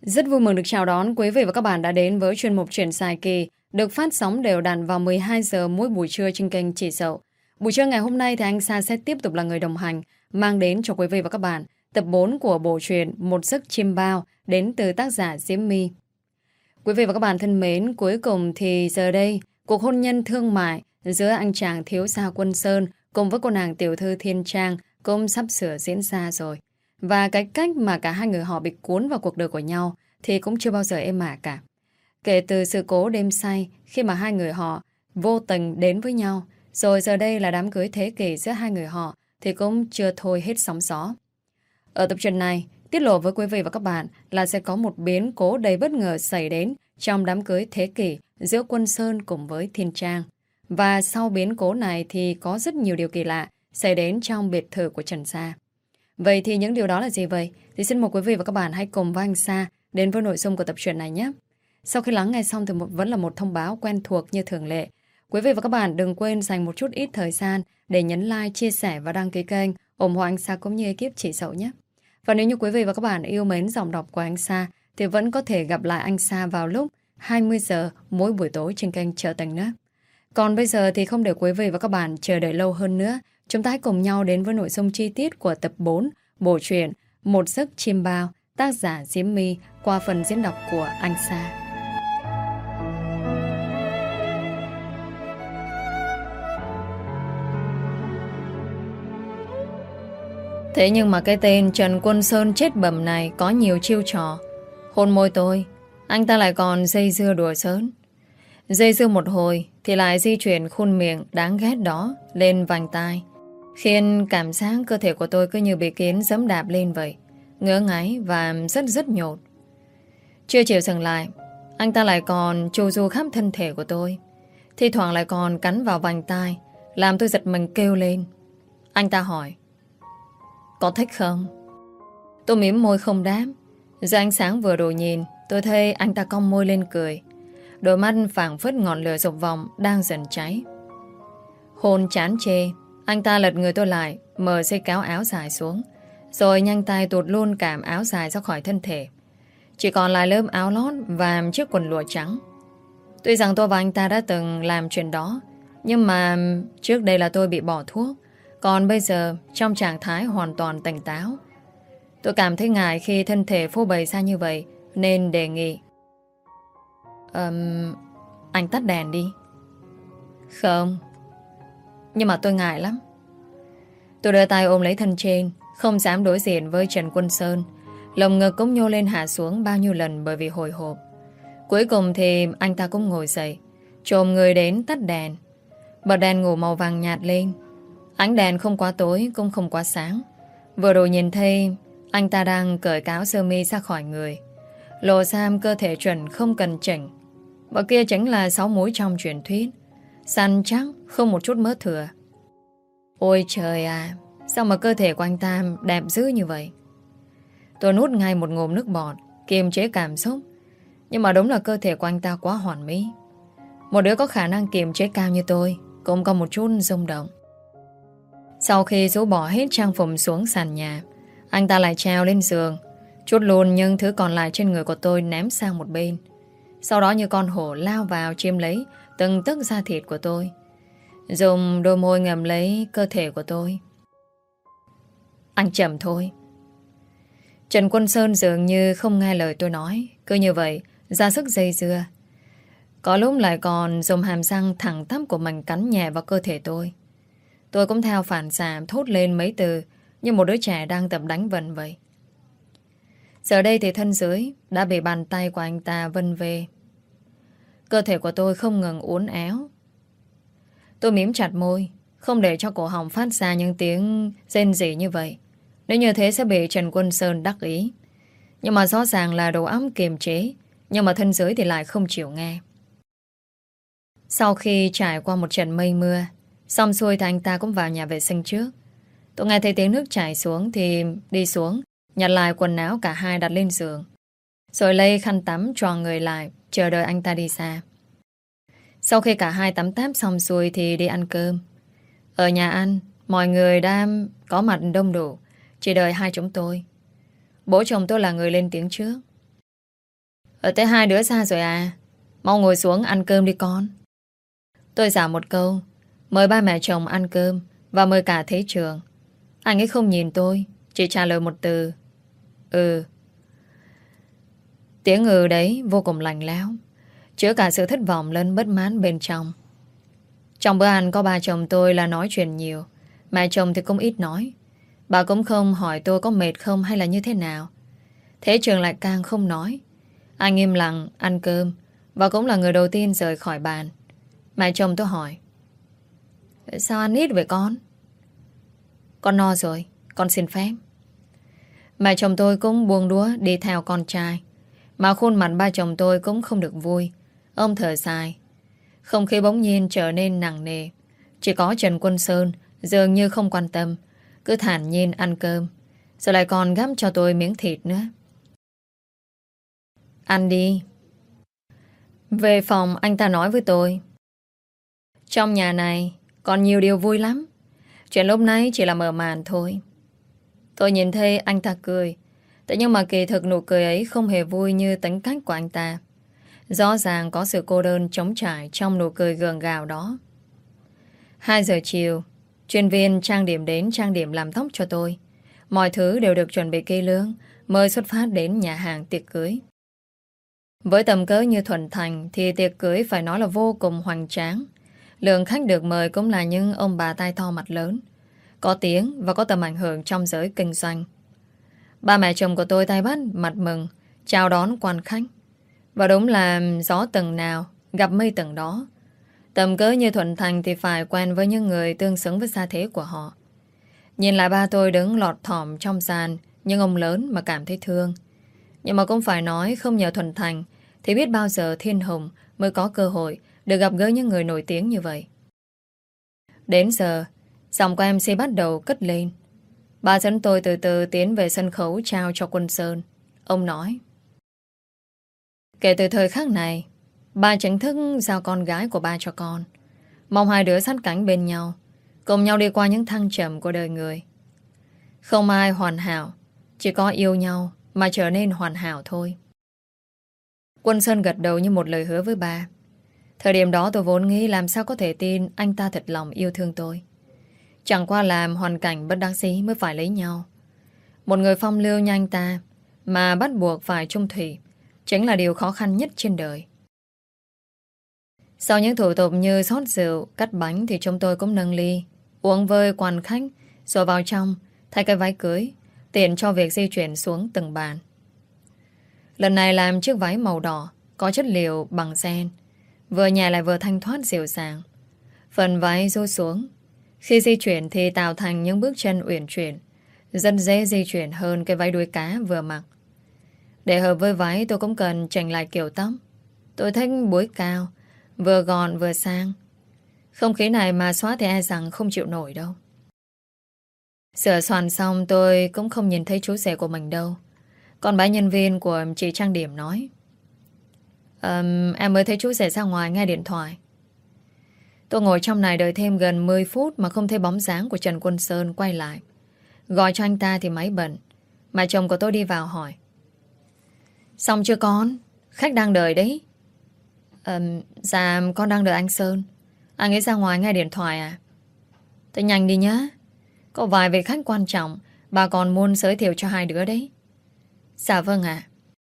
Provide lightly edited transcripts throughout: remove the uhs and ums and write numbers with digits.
Rất vui mừng được chào đón quý vị và các bạn đã đến với chuyên mục Chuyện dài kỳ được phát sóng đều đặn vào 12 giờ mỗi buổi trưa trên kênh Chị Dậu. Buổi trưa ngày hôm nay thì anh Sa sẽ tiếp tục là người đồng hành mang đến cho quý vị và các bạn tập 4 của bộ truyện Một giấc chim bao đến từ tác giả Diễm My. Quý vị và các bạn thân mến, cuối cùng thì giờ đây cuộc hôn nhân thương mại giữa anh chàng thiếu gia Quân Sơn cùng với cô nàng tiểu thư Thiên Trang cũng sắp sửa diễn ra rồi. Và cái cách mà cả hai người họ bị cuốn vào cuộc đời của nhau thì cũng chưa bao giờ êm ả cả. Kể từ sự cố đêm say khi mà hai người họ vô tình đến với nhau, rồi giờ đây là đám cưới thế kỷ giữa hai người họ thì cũng chưa thôi hết sóng gió. Ở tập truyện này, tiết lộ với quý vị và các bạn là sẽ có một biến cố đầy bất ngờ xảy đến trong đám cưới thế kỷ giữa Quân Sơn cùng với Thiên Trang. Và sau biến cố này thì có rất nhiều điều kỳ lạ xảy đến trong biệt thự của Trần Gia. Vậy thì những điều đó là gì vậy? Thì xin mời quý vị và các bạn hãy cùng với anh Sa đến với nội dung của tập truyện này nhé. Sau khi lắng nghe xong thì vẫn là một thông báo quen thuộc như thường lệ. Quý vị và các bạn đừng quên dành một chút ít thời gian để nhấn like, chia sẻ và đăng ký kênh ủng hộ anh Sa cũng như ekip Chị Dậu nhé. Và nếu như quý vị và các bạn yêu mến giọng đọc của anh Sa thì vẫn có thể gặp lại anh Sa vào lúc 20 giờ mỗi buổi tối trên kênh Chợ Tình nữa. Còn bây giờ thì không để quý vị và các bạn chờ đợi lâu hơn nữa, chúng ta hãy cùng nhau đến với nội dung chi tiết của tập 4 bộ truyện Một giấc chim bao, tác giả Diễm My qua phần diễn đọc của anh Sa. Thế nhưng mà cái tên Trần Quân Sơn chết bẩm này có nhiều chiêu trò. Hôn môi tôi, anh ta lại còn dây dưa đùa giỡn. Dây dưa một hồi thì lại di chuyển khuôn miệng đáng ghét đó lên vành tai, khiến cảm giác cơ thể của tôi cứ như bị kiến giẫm đạp lên vậy, ngứa ngáy và rất rất nhột. Chưa chịu dừng lại, anh ta lại còn chu du khắp thân thể của tôi, thi thoảng lại còn cắn vào vành tai, làm tôi giật mình kêu lên. Anh ta hỏi: có thích không? Tôi mím môi không đáp. Dưới ánh sáng vừa đủ nhìn, tôi thấy anh ta cong môi lên cười. Đôi mắt phảng phất ngọn lửa dục vọng đang dần cháy. Hôn chán chê, anh ta lật người tôi lại, mở dây kéo áo dài xuống, rồi nhanh tay tuột luôn cảm áo dài ra khỏi thân thể. Chỉ còn lại lớp áo lót và chiếc quần lụa trắng. Tuy rằng tôi và anh ta đã từng làm chuyện đó, nhưng mà trước đây là tôi bị bỏ thuốc, còn bây giờ trong trạng thái hoàn toàn tỉnh táo. Tôi cảm thấy ngại khi thân thể phô bày ra như vậy, nên đề nghị: anh tắt đèn đi. Không, nhưng mà tôi ngại lắm. Tôi đưa tay ôm lấy thân trên, không dám đối diện với Trần Quân Sơn. Lồng ngực cũng nhô lên hạ xuống bao nhiêu lần bởi vì hồi hộp. Cuối cùng thì anh ta cũng ngồi dậy, chồm người đến tắt đèn. Bật đèn ngủ màu vàng nhạt lên. Ánh đèn không quá tối cũng không quá sáng. Vừa rồi nhìn thấy anh ta đang cởi áo sơ mi ra khỏi người, lộ ra cơ thể chuẩn không cần chỉnh. Và kia chính là 6 múi trong truyền thuyết, săn chắc không một chút mỡ thừa. Ôi trời à, sao mà cơ thể của anh ta đẹp dữ như vậy? Tôi nuốt ngay một ngụm nước bọt, kiềm chế cảm xúc. Nhưng mà đúng là cơ thể của anh ta quá hoàn mỹ. Một đứa có khả năng kiềm chế cao như tôi cũng có một chút rung động. Sau khi rũ bỏ hết trang phục xuống sàn nhà, anh ta lại trèo lên giường, chút luôn những thứ còn lại trên người của tôi ném sang một bên. Sau đó như con hổ lao vào chiếm lấy từng tấc da thịt của tôi, dùng đôi môi ngầm lấy cơ thể của tôi. Anh chậm thôi. Trần Quân Sơn dường như không nghe lời tôi nói, cứ như vậy ra sức dây dưa. Có lúc lại còn dùng hàm răng thẳng tắp của mình cắn nhẹ vào cơ thể tôi. Tôi cũng theo phản xạ thốt lên mấy từ như một đứa trẻ đang tập đánh vần vậy. Giờ đây thì thân dưới đã bị bàn tay của anh ta vân về. Cơ thể của tôi không ngừng uốn éo. Tôi mím chặt môi, không để cho cổ họng phát ra những tiếng rên rỉ như vậy. Nếu như thế sẽ bị Trần Quân Sơn đắc ý. Nhưng mà rõ ràng là đầu óc kiềm chế, nhưng mà thân dưới thì lại không chịu nghe. Sau khi trải qua một trận mây mưa, xong xuôi thì anh ta cũng vào nhà vệ sinh trước. Tôi nghe thấy tiếng nước chảy xuống thì đi xuống, nhặt lại quần áo cả hai đặt lên giường, rồi lấy khăn tắm choàng người lại, chờ đợi anh ta đi xa. Sau khi cả hai tắm táp xong xuôi thì đi ăn cơm. Ở nhà ăn, mọi người đã có mặt đông đủ, chỉ đợi hai chúng tôi. Bố chồng tôi là người lên tiếng trước. Ở tới hai đứa xa rồi à? Mau ngồi xuống ăn cơm đi con. Tôi giả một câu, mời ba mẹ chồng ăn cơm và mời cả Thế Trường. Anh ấy không nhìn tôi, chỉ trả lời một từ: ừ. Tiếng ừ đấy vô cùng lạnh lẽo, chứa cả sự thất vọng lẫn bất mãn bên trong. Trong bữa ăn có ba chồng tôi là nói chuyện nhiều, mẹ chồng thì cũng ít nói. Bà cũng không hỏi tôi có mệt không hay là như thế nào. Thế Trường lại càng không nói. Anh im lặng ăn cơm và cũng là người đầu tiên rời khỏi bàn. Mẹ chồng tôi hỏi: sao ăn ít vậy con? Con no rồi, con xin phép. Mẹ chồng tôi cũng buông đũa đi theo con trai. Mà khuôn mặt ba chồng tôi cũng không được vui. Ông thở dài. Không khí bỗng nhiên trở nên nặng nề. Chỉ có Trần Quân Sơn dường như không quan tâm, cứ thản nhiên ăn cơm, rồi lại còn gắp cho tôi miếng thịt nữa. Ăn đi. Về phòng anh ta nói với tôi: trong nhà này còn nhiều điều vui lắm. Chuyện lúc nãy chỉ là mở màn thôi. Tôi nhìn thấy anh ta cười. Thế nhưng mà kỳ thực nụ cười ấy không hề vui như tính cách của anh ta. Rõ ràng có sự cô đơn trống trải trong nụ cười gượng gạo đó. 2 giờ chiều, chuyên viên trang điểm đến trang điểm làm tóc cho tôi. Mọi thứ đều được chuẩn bị kỹ lưỡng mới xuất phát đến nhà hàng tiệc cưới. Với tầm cỡ như Thuận Thành thì tiệc cưới phải nói là vô cùng hoành tráng. Lượng khách được mời cũng là những ông bà tai to mặt lớn, có tiếng và có tầm ảnh hưởng trong giới kinh doanh. Ba mẹ chồng của tôi tay bắt mặt mừng chào đón quan khách. Và đúng là gió tầng nào gặp mây tầng đó. Tầm cỡ như Thuận Thành thì phải quen với những người tương xứng với gia thế của họ. Nhìn lại ba tôi đứng lọt thỏm trong sàn, nhưng ông lớn mà cảm thấy thương. Nhưng mà cũng phải nói không nhờ Thuận Thành thì biết bao giờ Thiên Hùng mới có cơ hội được gặp gỡ những người nổi tiếng như vậy. Đến giờ, giọng của MC bắt đầu cất lên. Bà dẫn tôi từ từ tiến về sân khấu trao cho Quân Sơn. Ông nói: kể từ thời khắc này, ba chính thức giao con gái của ba cho con. Mong hai đứa sát cánh bên nhau, cùng nhau đi qua những thăng trầm của đời người. Không ai hoàn hảo, chỉ có yêu nhau mà trở nên hoàn hảo thôi. Quân Sơn gật đầu như một lời hứa với ba. Thời điểm đó tôi vốn nghĩ làm sao có thể tin anh ta thật lòng yêu thương tôi. Chẳng qua làm hoàn cảnh bất đắc dĩ mới phải lấy nhau. Một người phong lưu như anh ta mà bắt buộc phải chung thủy chính là điều khó khăn nhất trên đời. Sau những thủ tục như xót rượu, cắt bánh thì chúng tôi cũng nâng ly, uống vơi quan khách, rồi vào trong thay cái váy cưới, tiện cho việc di chuyển xuống từng bàn. Lần này làm chiếc váy màu đỏ, có chất liệu bằng ren, vừa nhẹ lại vừa thanh thoát dịu dàng. Phần váy rũ xuống, khi di chuyển thì tạo thành những bước chân uyển chuyển, rất dễ di chuyển hơn cái váy đuôi cá vừa mặc. Để hợp với váy tôi cũng cần chỉnh lại kiểu tóc. Tôi thích búi cao, vừa gọn vừa sang. Không khí này mà xóa thì e rằng không chịu nổi đâu. Sửa soạn xong tôi cũng không nhìn thấy chú rể của mình đâu. Còn bác nhân viên của chị trang điểm nói: em mới thấy chú rể ra ngoài nghe điện thoại. Tôi ngồi trong này đợi thêm gần 10 phút mà không thấy bóng dáng của Trần Quân Sơn quay lại. Gọi cho anh ta thì máy bận. Mà chồng của tôi đi vào hỏi: xong chưa con? Khách đang đợi đấy. Dạ con đang đợi anh Sơn. Anh ấy ra ngoài nghe điện thoại à? Thế nhanh đi nhá. Có vài vị khách quan trọng bà còn muốn giới thiệu cho hai đứa đấy. Dạ vâng ạ.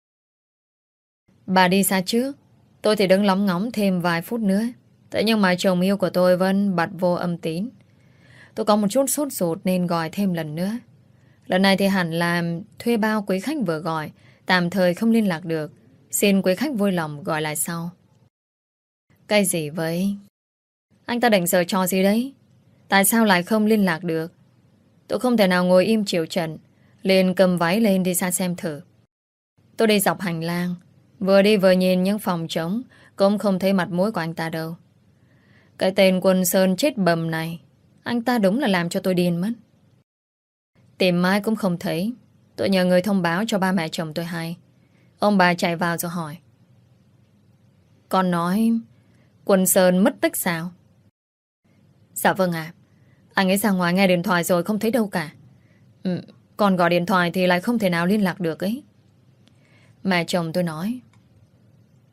Bà đi xa trước. Tôi thì đứng lóng ngóng thêm vài phút nữa. Thế nhưng mà chồng yêu của tôi vẫn bật vô âm tín. Tôi có một chút sốt ruột nên gọi thêm lần nữa. Lần này thì hẳn là thuê bao quý khách vừa gọi tạm thời không liên lạc được. Xin quý khách vui lòng gọi lại sau. Cái gì vậy? Anh ta định giở trò gì đấy? Tại sao lại không liên lạc được? Tôi không thể nào ngồi im chịu trận, liền cầm váy lên đi xa xem thử. Tôi đi dọc hành lang, vừa đi vừa nhìn những phòng trống, cũng không thấy mặt mũi của anh ta đâu. Cái tên Quân Sơn chết bầm này, anh ta đúng là làm cho tôi điên mất. Tìm mãi cũng không thấy. Tôi nhờ người thông báo cho ba mẹ chồng tôi hay. Ông bà chạy vào rồi hỏi: con nói Quân Sơn mất tích sao? Dạ vâng ạ. Anh ấy ra ngoài nghe điện thoại rồi không thấy đâu cả. Còn gọi điện thoại thì lại không thể nào liên lạc được ấy. Mẹ chồng tôi nói: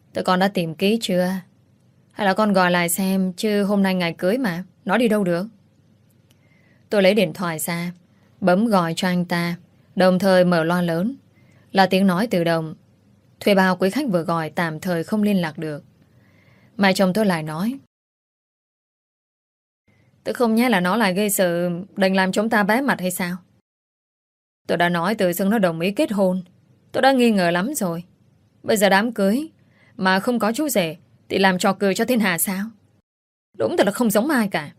Tụi con đã tìm kỹ chưa? Hay là con gọi lại xem, chứ hôm nay ngày cưới mà, nó đi đâu được? Tôi lấy điện thoại ra, bấm gọi cho anh ta, đồng thời mở loa lớn. Là tiếng nói tự động. Thuê bao quý khách vừa gọi tạm thời không liên lạc được. Mẹ chồng tôi lại nói: tôi không nhớ là nó lại gây sự định làm chúng ta bé mặt hay sao? Tôi đã nói tự dưng nó đồng ý kết hôn. Tôi đã nghi ngờ lắm rồi. Bây giờ đám cưới mà không có chú rể thì làm trò cười cho thiên hạ sao? Đúng thật là không giống ai cả.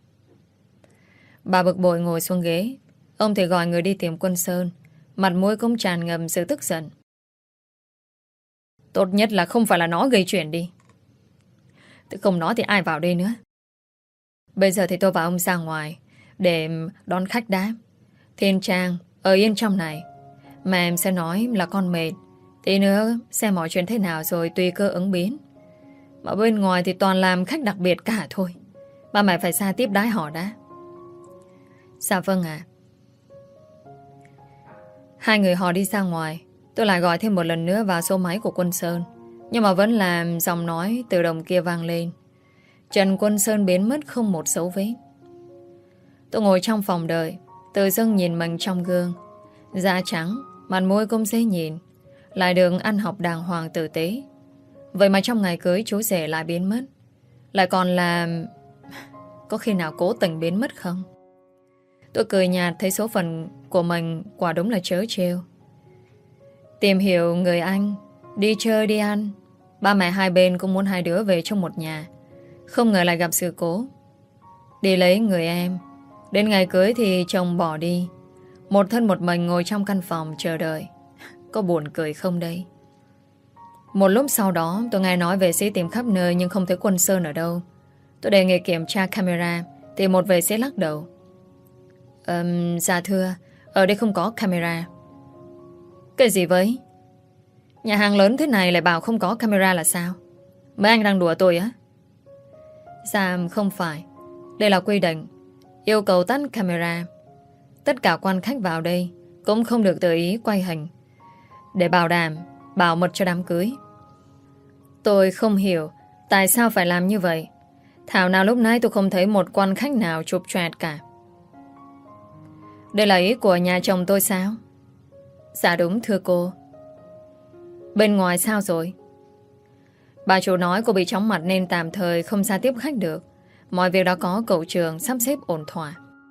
Bà bực bội ngồi xuống ghế. Ông thì gọi người đi tìm Quân Sơn. Mặt mũi cũng tràn ngập sự tức giận. Tốt nhất là không phải là nó gây chuyện đi. Tôi không nói thì ai vào đây nữa. Bây giờ thì tôi và ông ra ngoài để đón khách đã. Thiên Trang ở yên trong này. Mà em sẽ nói là con mệt. Tí nữa xem mọi chuyện thế nào rồi tùy cơ ứng biến. Mà bên ngoài thì toàn làm khách đặc biệt cả thôi. Ba mẹ phải ra tiếp đái họ đã. Dạ vâng ạ. Hai người họ đi ra ngoài. Tôi lại gọi thêm một lần nữa vào số máy của Quân Sơn. Nhưng mà vẫn làm giọng nói tự động kia vang lên. Trần Quân Sơn biến mất không một dấu vết. Tôi ngồi trong phòng đợi, tự dưng nhìn mình trong gương. Da trắng, mặt môi cũng dễ nhìn, lại được ăn học đàng hoàng tử tế. Vậy mà trong ngày cưới chú rể lại biến mất. Lại còn là... có khi nào cố tình biến mất không? Tôi cười nhạt thấy số phận của mình quả đúng là trớ trêu. Tìm hiểu người anh, đi chơi đi ăn. Ba mẹ hai bên cũng muốn hai đứa về trong một nhà. Không ngờ lại gặp sự cố. Đi lấy người em. Đến ngày cưới thì chồng bỏ đi. Một thân một mình ngồi trong căn phòng chờ đợi. Có buồn cười không đây? Một lúc sau đó tôi nghe nói vệ sĩ tìm khắp nơi nhưng không thấy Quân Sơn ở đâu. Tôi đề nghị kiểm tra camera thì một vệ sĩ lắc đầu. Dạ thưa, ở đây không có camera. Cái gì vậy? Nhà hàng lớn thế này lại bảo không có camera là sao? Mấy anh đang đùa tôi á? Dạ không phải. Đây là quy định yêu cầu tắt camera. Tất cả quan khách vào đây cũng không được tự ý quay hình, để bảo đảm bảo mật cho đám cưới. Tôi không hiểu tại sao phải làm như vậy. Thảo nào lúc nãy tôi không thấy một quan khách nào chụp choẹt cả. Đây là ý của nhà chồng tôi sao? Dạ đúng thưa cô. Bên ngoài sao rồi? Bà chủ nói cô bị chóng mặt nên tạm thời không ra tiếp khách được. Mọi việc đã có cậu trường sắp xếp ổn thỏa.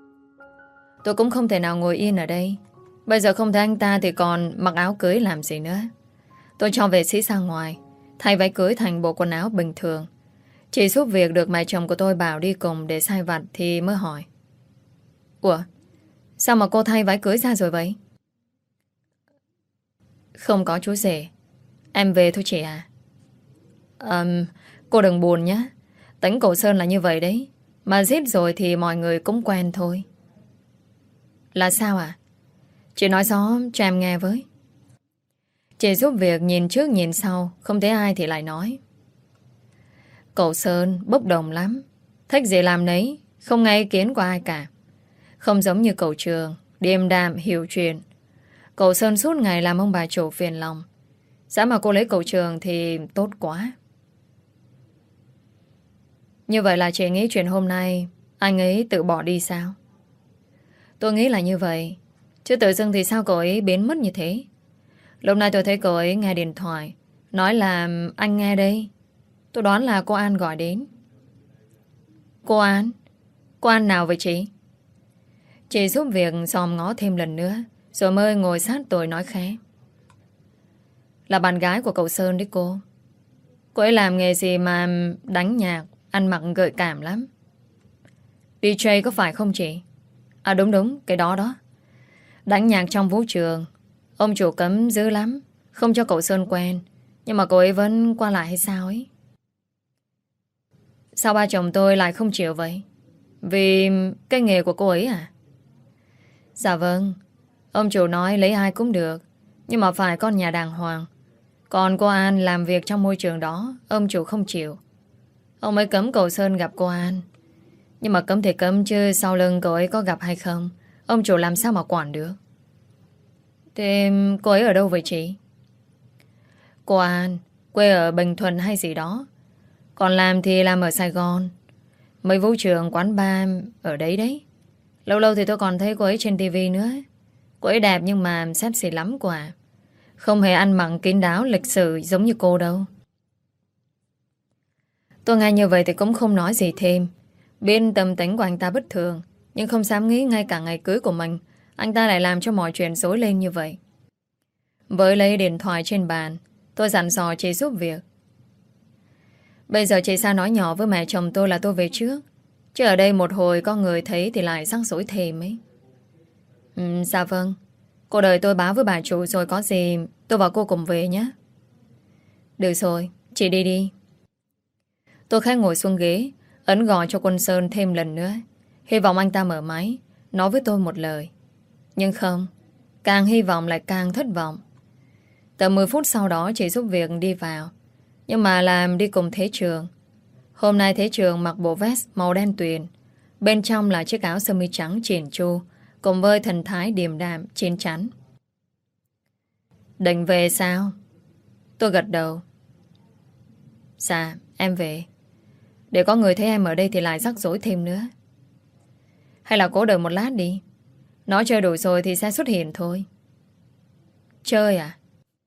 Tôi cũng không thể nào ngồi yên ở đây. Bây giờ không thấy anh ta thì còn mặc áo cưới làm gì nữa. Tôi cho vệ sĩ ra ngoài, thay váy cưới thành bộ quần áo bình thường. Chỉ giúp việc được mẹ chồng của tôi bảo đi cùng để sai vặt thì mới hỏi. Ủa? Sao mà cô thay váy cưới ra rồi vậy? Không có chú rể. Em về thôi chị à. Cô đừng buồn nhé. Tính cậu Sơn là như vậy đấy. Mà giết rồi thì mọi người cũng quen thôi. Là sao à? Chị nói rõ cho em nghe với. Chị giúp việc nhìn trước nhìn sau, không thấy ai thì lại nói. Cậu Sơn bốc đồng lắm. Thích gì làm nấy, không nghe ý kiến của ai cả. Không giống như cậu Trường, điềm đạm hiểu chuyện. Cậu Sơn suốt ngày làm ông bà chủ phiền lòng. Giá mà cô lấy cậu Trường thì tốt quá. Như vậy là chị nghĩ chuyện hôm nay anh ấy tự bỏ đi sao? Tôi nghĩ là như vậy. Chứ tự dưng thì sao cậu ấy biến mất như thế? Lúc này tôi thấy cậu ấy nghe điện thoại, nói là anh nghe đây. Tôi đoán là cô An gọi đến. Cô An? Cô An nào vậy chị? Chị giúp việc dòm ngó thêm lần nữa, rồi mới ngồi sát tôi nói khẽ. Là bạn gái của cậu Sơn đấy cô. Cô ấy làm nghề gì mà đánh nhạc, ăn mặc gợi cảm lắm. DJ có phải không chị? À đúng đúng, cái đó đó. Đánh nhạc trong vũ trường. Ông chủ cấm dữ lắm, không cho cậu Sơn quen. Nhưng mà cô ấy vẫn qua lại hay sao ấy? Sao ba chồng tôi lại không chịu vậy? Vì cái nghề của cô ấy à? Dạ vâng. Ông chủ nói lấy ai cũng được, nhưng mà phải con nhà đàng hoàng. Còn cô An làm việc trong môi trường đó, ông chủ không chịu. Ông ấy cấm cậu Sơn gặp cô An. Nhưng mà cấm thì cấm chứ sau lưng cậu ấy có gặp hay không, ông chủ làm sao mà quản được. Thế cô ấy ở đâu vậy chị? Cô An Quê ở Bình Thuận hay gì đó. Còn làm thì làm ở Sài Gòn. Mấy vũ trường quán bar ở đấy đấy. Lâu lâu thì tôi còn thấy cô ấy trên tivi nữa. Cô ấy đẹp nhưng mà sexy lắm quả. Không hề ăn mặc kín đáo lịch sự giống như cô đâu. Tôi nghe như vậy thì cũng không nói gì thêm. Biết tâm tính của anh ta bất thường, nhưng không dám nghĩ ngay cả ngày cưới của mình anh ta lại làm cho mọi chuyện rối lên như vậy. Với lấy điện thoại trên bàn, tôi dặn dò chị giúp việc. Bây giờ chị Sa nói nhỏ với mẹ chồng tôi là tôi về trước, chứ ở đây một hồi có người thấy thì lại rắc rối thêm ấy. Dạ vâng. Cô đợi tôi báo với bà chủ rồi có gì tôi và cô cùng về nhé. Được rồi, chị đi đi. Tôi khẽ ngồi xuống ghế, ấn gọi cho Quân Sơn thêm lần nữa. Hy vọng anh ta mở máy, nói với tôi một lời. Nhưng không, càng hy vọng lại càng thất vọng. Tầm 10 phút sau đó chị giúp việc đi vào, nhưng mà làm đi cùng Thế Trường. Hôm nay Thế Trường mặc bộ vest màu đen tuyền, bên trong là chiếc áo sơ mi trắng chỉn chu, cùng với thần thái điềm đạm chín chắn. Định về sao? Tôi gật đầu. Dạ, em về. Để có người thấy em ở đây thì lại rắc rối thêm nữa. Hay là cố đợi một lát đi. Nó chơi đủ rồi thì sẽ xuất hiện thôi. Chơi à?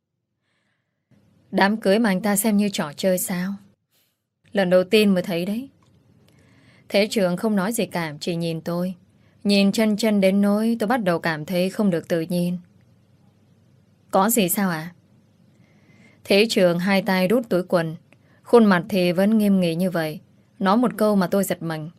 Đám cưới mà anh ta xem như trò chơi sao? Lần đầu tiên mới thấy đấy. Thế Trường không nói gì cả, chỉ nhìn tôi. Nhìn chân chân đến nỗi tôi bắt đầu cảm thấy không được tự nhiên. Có gì sao ạ? Thế Trường hai tay đút túi quần, khuôn mặt thì vẫn nghiêm nghị như vậy. Nói một câu mà tôi giật mình.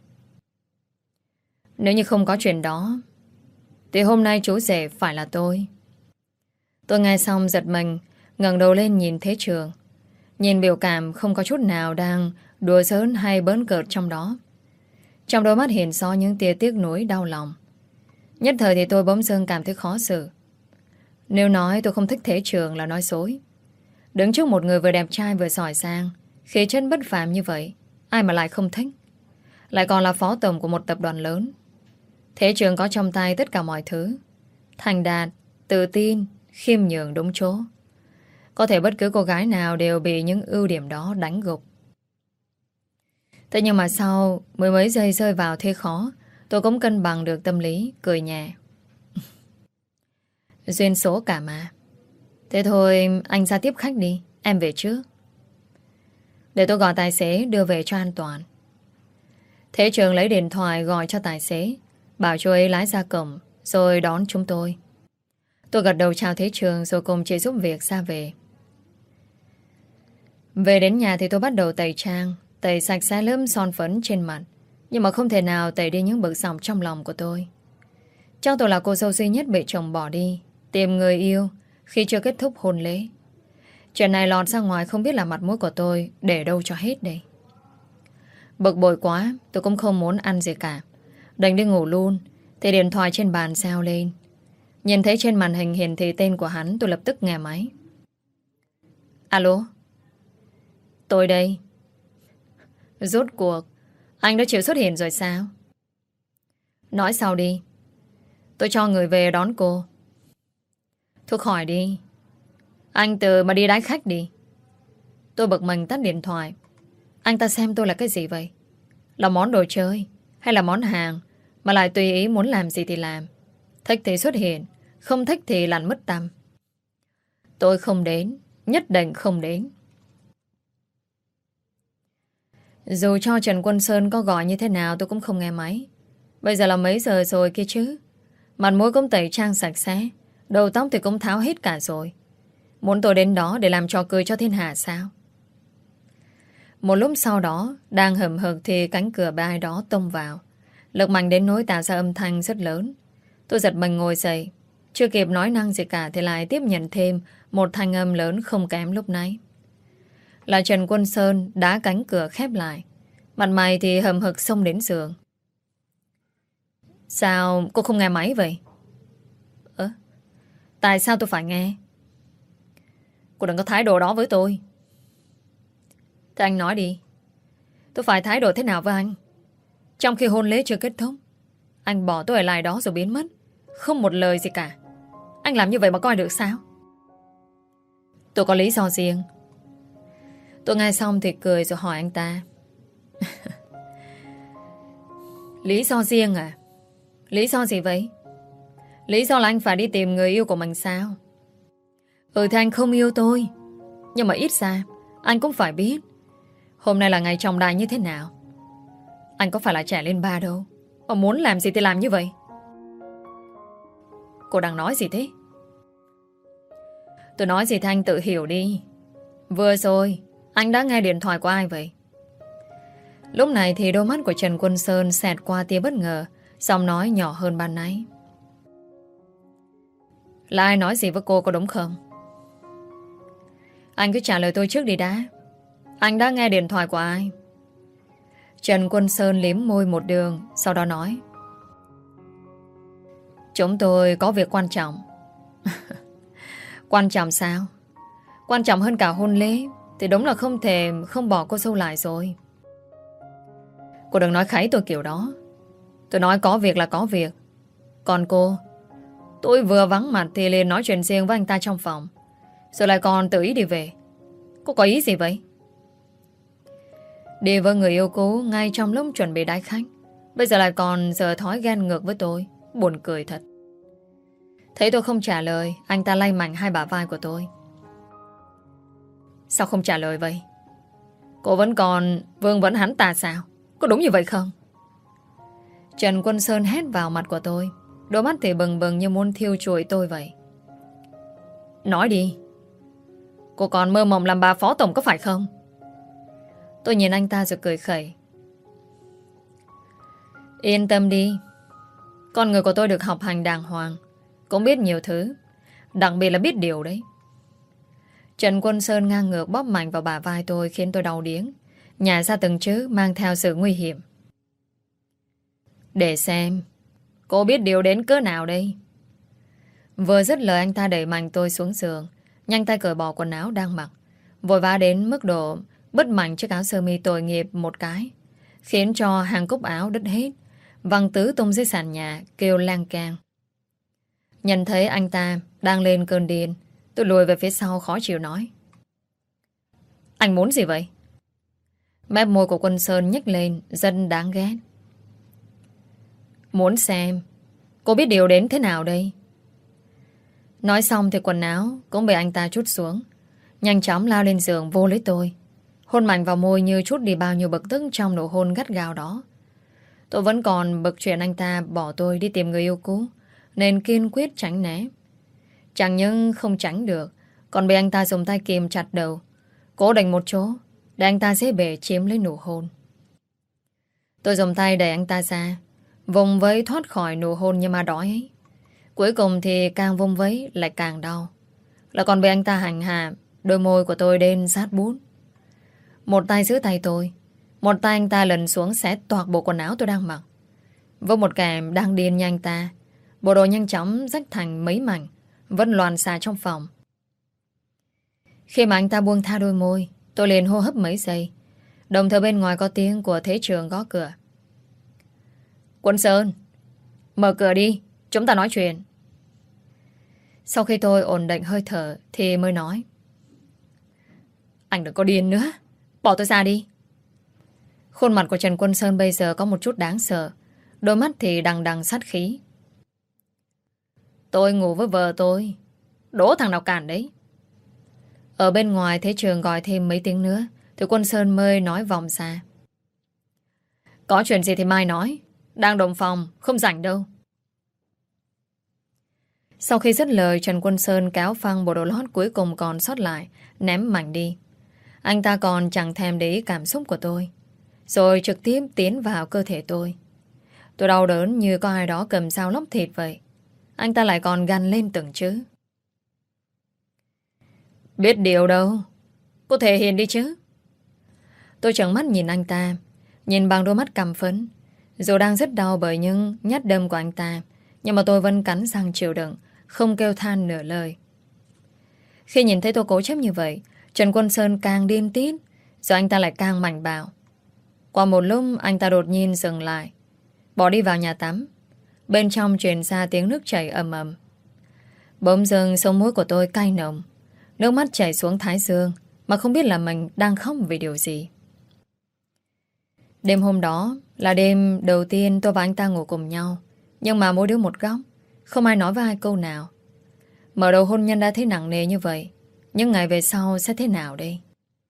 Nếu như không có chuyện đó thì hôm nay chú rể phải là tôi. Tôi nghe xong giật mình, ngẩng đầu lên nhìn Thế Trường. Nhìn biểu cảm không có chút nào đang đùa giỡn hay bỡn cợt trong đó. Trong đôi mắt hiện rõ những tia tiếc nuối đau lòng. Nhất thời thì tôi bỗng dưng cảm thấy khó xử. Nếu nói tôi không thích Thế Trường là nói dối. Đứng trước một người vừa đẹp trai vừa giỏi giang, khí chất bất phàm như vậy, ai mà lại không thích. Lại còn là phó tổng của một tập đoàn lớn. Thế Trường có trong tay tất cả mọi thứ. Thành đạt, tự tin, khiêm nhường đúng chỗ. Có thể bất cứ cô gái nào đều bị những ưu điểm đó đánh gục. Thế nhưng mà sau mười mấy giây rơi vào thế khó, tôi cũng cân bằng được tâm lý, cười nhẹ. Duyên số cả mà. Thế thôi anh ra tiếp khách đi, em về trước. Để tôi gọi tài xế đưa về cho an toàn. Thế Trường lấy điện thoại gọi cho tài xế, bảo chú ấy lái ra cổng rồi đón chúng tôi. Tôi gật đầu chào Thế Trường rồi cùng chị giúp việc ra về. Về đến nhà thì tôi bắt đầu tẩy trang, tẩy sạch sẽ lớp son phấn trên mặt. Nhưng mà không thể nào tẩy đi những bực dọc trong lòng của tôi. Chắc tôi là cô dâu duy nhất bị chồng bỏ đi, tìm người yêu khi chưa kết thúc hôn lễ. Chuyện này lọt ra ngoài không biết là mặt mũi của tôi để đâu cho hết đây. Bực bội quá, tôi cũng không muốn ăn gì cả. Đành đi ngủ luôn, thì điện thoại trên bàn reo lên. Nhìn thấy trên màn hình hiển thị tên của hắn, tôi lập tức nghe máy. Alo? Tôi đây. Rốt cuộc anh đã chịu xuất hiện rồi sao? Nói sau đi. Tôi cho người về đón cô. Thôi khỏi đi. Anh tự mà đi đái khách đi. Tôi bực mình tắt điện thoại. Anh ta xem tôi là cái gì vậy? Là món đồ chơi hay là món hàng mà lại tùy ý muốn làm gì thì làm? Thích thì xuất hiện, không thích thì lặn mất tăm. Tôi không đến, nhất định không đến. Dù cho Trần Quân Sơn có gọi như thế nào tôi cũng không nghe máy. Bây giờ là mấy giờ rồi kia chứ? Mặt mũi cũng tẩy trang sạch sẽ, đầu tóc thì cũng tháo hết cả rồi. Muốn tôi đến đó để làm trò cười cho thiên hạ sao? Một lúc sau đó, đang hầm hực thì cánh cửa bị ai đó tông vào. Lực mạnh đến nỗi tạo ra âm thanh rất lớn. Tôi giật mình ngồi dậy. Chưa kịp nói năng gì cả thì lại tiếp nhận thêm một thanh âm lớn không kém lúc nãy. Là Trần Quân Sơn đá cánh cửa khép lại. Mặt mày thì hầm hực xông đến giường. Sao cô không nghe máy vậy? Tại sao tôi phải nghe? Cô đừng có thái độ đó với tôi. Thế anh nói đi. Tôi phải thái độ thế nào với anh? Trong khi hôn lễ chưa kết thúc, anh bỏ tôi ở lại đó rồi biến mất, không một lời gì cả. Anh làm như vậy mà coi được sao? Tôi có lý do riêng. Tôi nghe xong thì cười rồi hỏi anh ta. Lý do riêng à? Lý do gì vậy? Lý do là anh phải đi tìm người yêu của mình sao? Thì anh không yêu tôi, nhưng mà ít ra anh cũng phải biết hôm nay là ngày trọng đại như thế nào. Anh có phải là trẻ lên ba đâu mà muốn làm gì thì làm như vậy. Cô đang nói gì thế? Tôi nói gì thì anh tự hiểu đi. Vừa rồi anh đã nghe điện thoại của ai vậy? Lúc này thì đôi mắt của Trần Quân Sơn xẹt qua tia bất ngờ, giọng nói nhỏ hơn ban nãy. Là ai nói gì với cô có đúng không? Anh cứ trả lời tôi trước đi đã. Anh đã nghe điện thoại của ai? Trần Quân Sơn liếm môi một đường, sau đó nói. Chúng tôi có việc quan trọng. Quan trọng sao? Quan trọng hơn cả hôn lễ thì đúng là không thể không bỏ cô dâu lại rồi. Cô đừng nói kháy tôi kiểu đó. Tôi nói có việc là có việc. Còn cô, tôi vừa vắng mặt thì liền nói chuyện riêng với anh ta trong phòng, rồi lại còn tự ý đi về. Cô có ý gì vậy? Đi với người yêu cũ ngay trong lúc chuẩn bị đái khách, bây giờ lại còn giờ thói ghen ngược với tôi. Buồn cười thật. Thấy tôi không trả lời, anh ta lay mạnh hai bả vai của tôi. Sao không trả lời vậy? Cô vẫn còn vương vấn hắn ta sao? Có đúng như vậy không? Trần Quân Sơn hét vào mặt của tôi, đôi mắt thì bừng bừng như muốn thiêu trụi tôi vậy. Nói đi. Cô còn mơ mộng làm bà phó tổng có phải không? Tôi nhìn anh ta rồi cười khẩy. Yên tâm đi. Con người của tôi được học hành đàng hoàng, cũng biết nhiều thứ, đặc biệt là biết điều đấy. Trần Quân Sơn ngang ngược bóp mạnh vào bả vai tôi, khiến tôi đau điếng, nhả ra từng chữ mang theo sự nguy hiểm. Để xem cô biết điều đến cỡ nào đây. Vừa dứt lời anh ta đẩy mạnh tôi xuống giường, nhanh tay cởi bỏ quần áo đang mặc, vội vã đến mức độ bứt mạnh chiếc áo sơ mi tội nghiệp một cái, khiến cho hàng cúc áo đứt hết, văng tứ tung dưới sàn nhà, kêu lang cang. Nhận thấy anh ta đang lên cơn điên, tôi lùi về phía sau khó chịu nói. Anh muốn gì vậy? Mép môi của Quân Sơn nhếch lên rất đáng ghét. Muốn xem cô biết điều đến thế nào đây. Nói xong thì quần áo cũng bị anh ta trút xuống, nhanh chóng lao lên giường vô lấy tôi, hôn mạnh vào môi như trút đi bao nhiêu bực tức trong nụ hôn gắt gao đó. Tôi vẫn còn bực chuyện anh ta bỏ tôi đi tìm người yêu cũ, nên kiên quyết tránh né. Chẳng những không tránh được, còn bị anh ta dùng tay kìm chặt đầu, cố định một chỗ để anh ta dễ bề chiếm lấy nụ hôn. Tôi dùng tay đẩy anh ta ra, vùng vẫy thoát khỏi nụ hôn như ma đói ấy. Cuối cùng thì càng vùng vẫy lại càng đau, lại còn bị anh ta hành hạ. Đôi môi của tôi đen rát bút. Một tay giữ tay tôi, một tay anh ta lần xuống xé toạc bộ quần áo tôi đang mặc. Với một kẻ đang điên như anh ta, bộ đồ nhanh chóng rách thành mấy mảnh, vẫn loàn xà trong phòng. Khi mà anh ta buông tha đôi môi, tôi liền hô hấp mấy giây, đồng thời bên ngoài có tiếng của Thế Trường gõ cửa. Quân Sơn, mở cửa đi, chúng ta nói chuyện. Sau khi tôi ổn định hơi thở thì mới nói. Anh đừng có điên nữa, bỏ tôi ra đi. Khuôn mặt của Trần Quân Sơn bây giờ có một chút đáng sợ, đôi mắt thì đằng đằng sát khí. Tôi ngủ với vợ tôi, đố thằng nào cản đấy. Ở bên ngoài Thế Trường gọi thêm mấy tiếng nữa thì Quân Sơn mới nói vòng ra. Có chuyện gì thì mai nói, đang đồng phòng, không rảnh đâu. Sau khi dứt lời, Trần Quân Sơn kéo phăng bộ đồ lót cuối cùng còn sót lại, ném mạnh đi. Anh ta còn chẳng thèm để ý cảm xúc của tôi, rồi trực tiếp tiến vào cơ thể tôi. Tôi đau đớn như có ai đó cầm dao lóc thịt vậy. Anh ta lại còn gằn lên từng chữ. Biết điều đâu, cô thể hiện đi chứ. Tôi trợn mắt nhìn anh ta, nhìn bằng đôi mắt căm phẫn. Dù đang rất đau bởi những nhát đâm của anh ta, nhưng mà tôi vẫn cắn răng chịu đựng, không kêu than nửa lời. Khi nhìn thấy tôi cố chấp như vậy, Trần Quân Sơn càng điên tiết, rồi anh ta lại càng mạnh bạo. Qua một lúc anh ta đột nhiên dừng lại, bỏ đi vào nhà tắm. Bên trong truyền ra tiếng nước chảy ầm ầm. Bỗng dưng sống mũi của tôi cay nồng, nước mắt chảy xuống thái dương, mà không biết là mình đang khóc vì điều gì. Đêm hôm đó là đêm đầu tiên tôi và anh ta ngủ cùng nhau. Nhưng mà mỗi đứa một góc, không ai nói với ai câu nào. Mở đầu hôn nhân đã thấy nặng nề như vậy, những ngày về sau sẽ thế nào đây?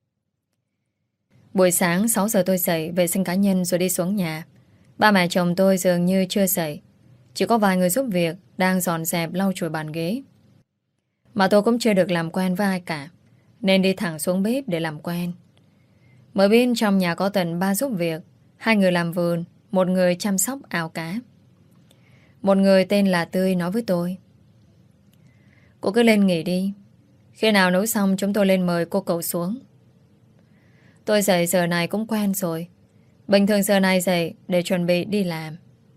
Buổi sáng 6 giờ tôi dậy, vệ sinh cá nhân rồi đi xuống nhà. Ba mẹ chồng tôi dường như chưa dậy. Chỉ có vài người giúp việc đang dọn dẹp lau chùi bàn ghế. Mà tôi cũng chưa được làm quen với ai cả, nên đi thẳng xuống bếp để làm quen. Mới biết trong nhà có tận 3 giúp việc, 2 người làm vườn, 1 người chăm sóc ao cá. Một người tên là Tươi nói với tôi: cô cứ lên nghỉ đi, khi nào nấu xong chúng tôi lên mời cô cậu xuống. Tôi dậy giờ này cũng quen rồi. Bình thường giờ này dậy để chuẩn bị đi làm.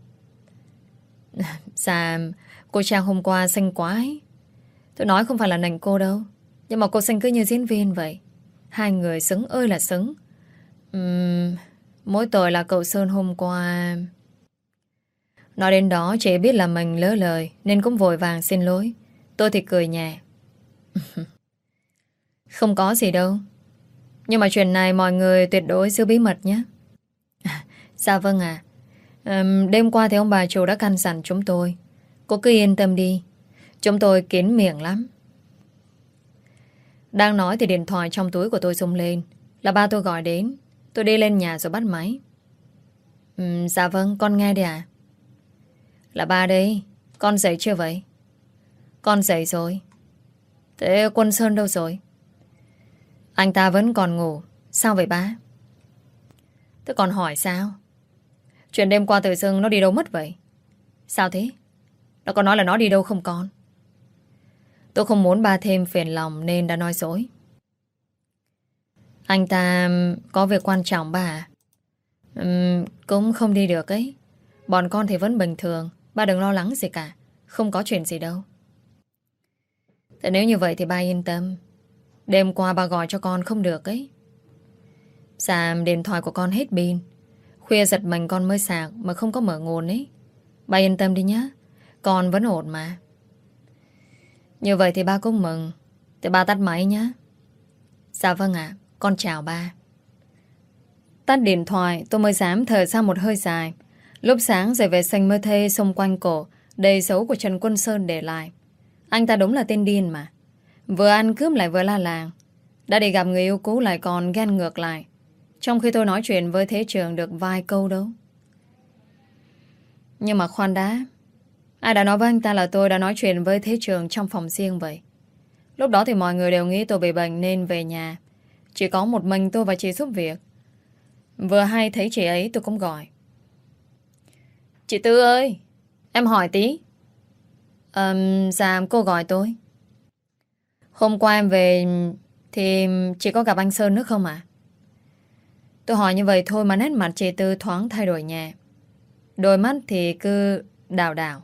Dạ, cô Trang hôm qua xinh quá ấy. Tôi nói không phải là nành cô đâu, nhưng mà cô xinh cứ như diễn viên vậy. 2 người xứng ơi là xứng. Mỗi tội là cậu Sơn hôm qua. Nói đến đó chị biết là mình lỡ lời, nên cũng vội vàng xin lỗi. Tôi thì cười nhẹ. Không có gì đâu, nhưng mà chuyện này mọi người tuyệt đối giữ bí mật nhé. Dạ vâng ạ. Đêm qua thì ông bà chủ đã căn dặn chúng tôi. Cô cứ yên tâm đi, chúng tôi kín miệng lắm. Đang nói thì điện thoại trong túi của tôi rung lên. Là ba tôi gọi đến. Tôi đi lên nhà rồi bắt máy. Dạ vâng, con nghe đi ạ. Là ba đây. Con dậy chưa vậy? Con dậy rồi. Thế Quân Sơn đâu rồi? Anh ta vẫn còn ngủ. Sao vậy ba? Thế còn hỏi sao? Chuyện đêm qua tự dưng nó đi đâu mất vậy? Sao thế? Nó có nói là nó đi đâu không con? Tôi không muốn ba thêm phiền lòng nên đã nói dối. Anh ta có việc quan trọng ba à? Cũng không đi được ấy. Bọn con thì vẫn bình thường. Ba đừng lo lắng gì cả. Không có chuyện gì đâu. Thế nếu như vậy thì ba yên tâm. Đêm qua ba gọi cho con không được ấy. Dạ, điện thoại của con hết pin. Khuya giật mình con mới sạc mà không có mở nguồn ấy. Ba yên tâm đi nhá. Con vẫn ổn mà. Như vậy thì ba cũng mừng. Thì ba tắt máy nhá. Dạ vâng ạ. Con chào ba. Tắt điện thoại tôi mới dám thở ra một hơi dài. Lúc sáng rồi vệ sinh mới thấy xung quanh cổ đầy dấu của Trần Quân Sơn để lại. Anh ta đúng là tên điên mà. Vừa ăn cướp lại vừa la làng. Đã đi gặp người yêu cũ lại còn ghen ngược lại. Trong khi tôi nói chuyện với Thế Trường được vài câu đâu. Nhưng mà khoan đã. Ai đã nói với anh ta là tôi đã nói chuyện với Thế Trường trong phòng riêng vậy? Lúc đó thì mọi người đều nghĩ tôi bị bệnh nên về nhà. Chỉ có một mình tôi và chị giúp việc. Vừa hay thấy chị ấy tôi cũng gọi. Chị Tư ơi, em hỏi tí. Dạ cô gọi tôi. Hôm qua em về thì chị có gặp anh Sơn nữa không ạ? Tôi hỏi như vậy thôi mà nét mặt chị Tư thoáng thay đổi nhẹ. Đôi mắt thì cứ đảo đảo.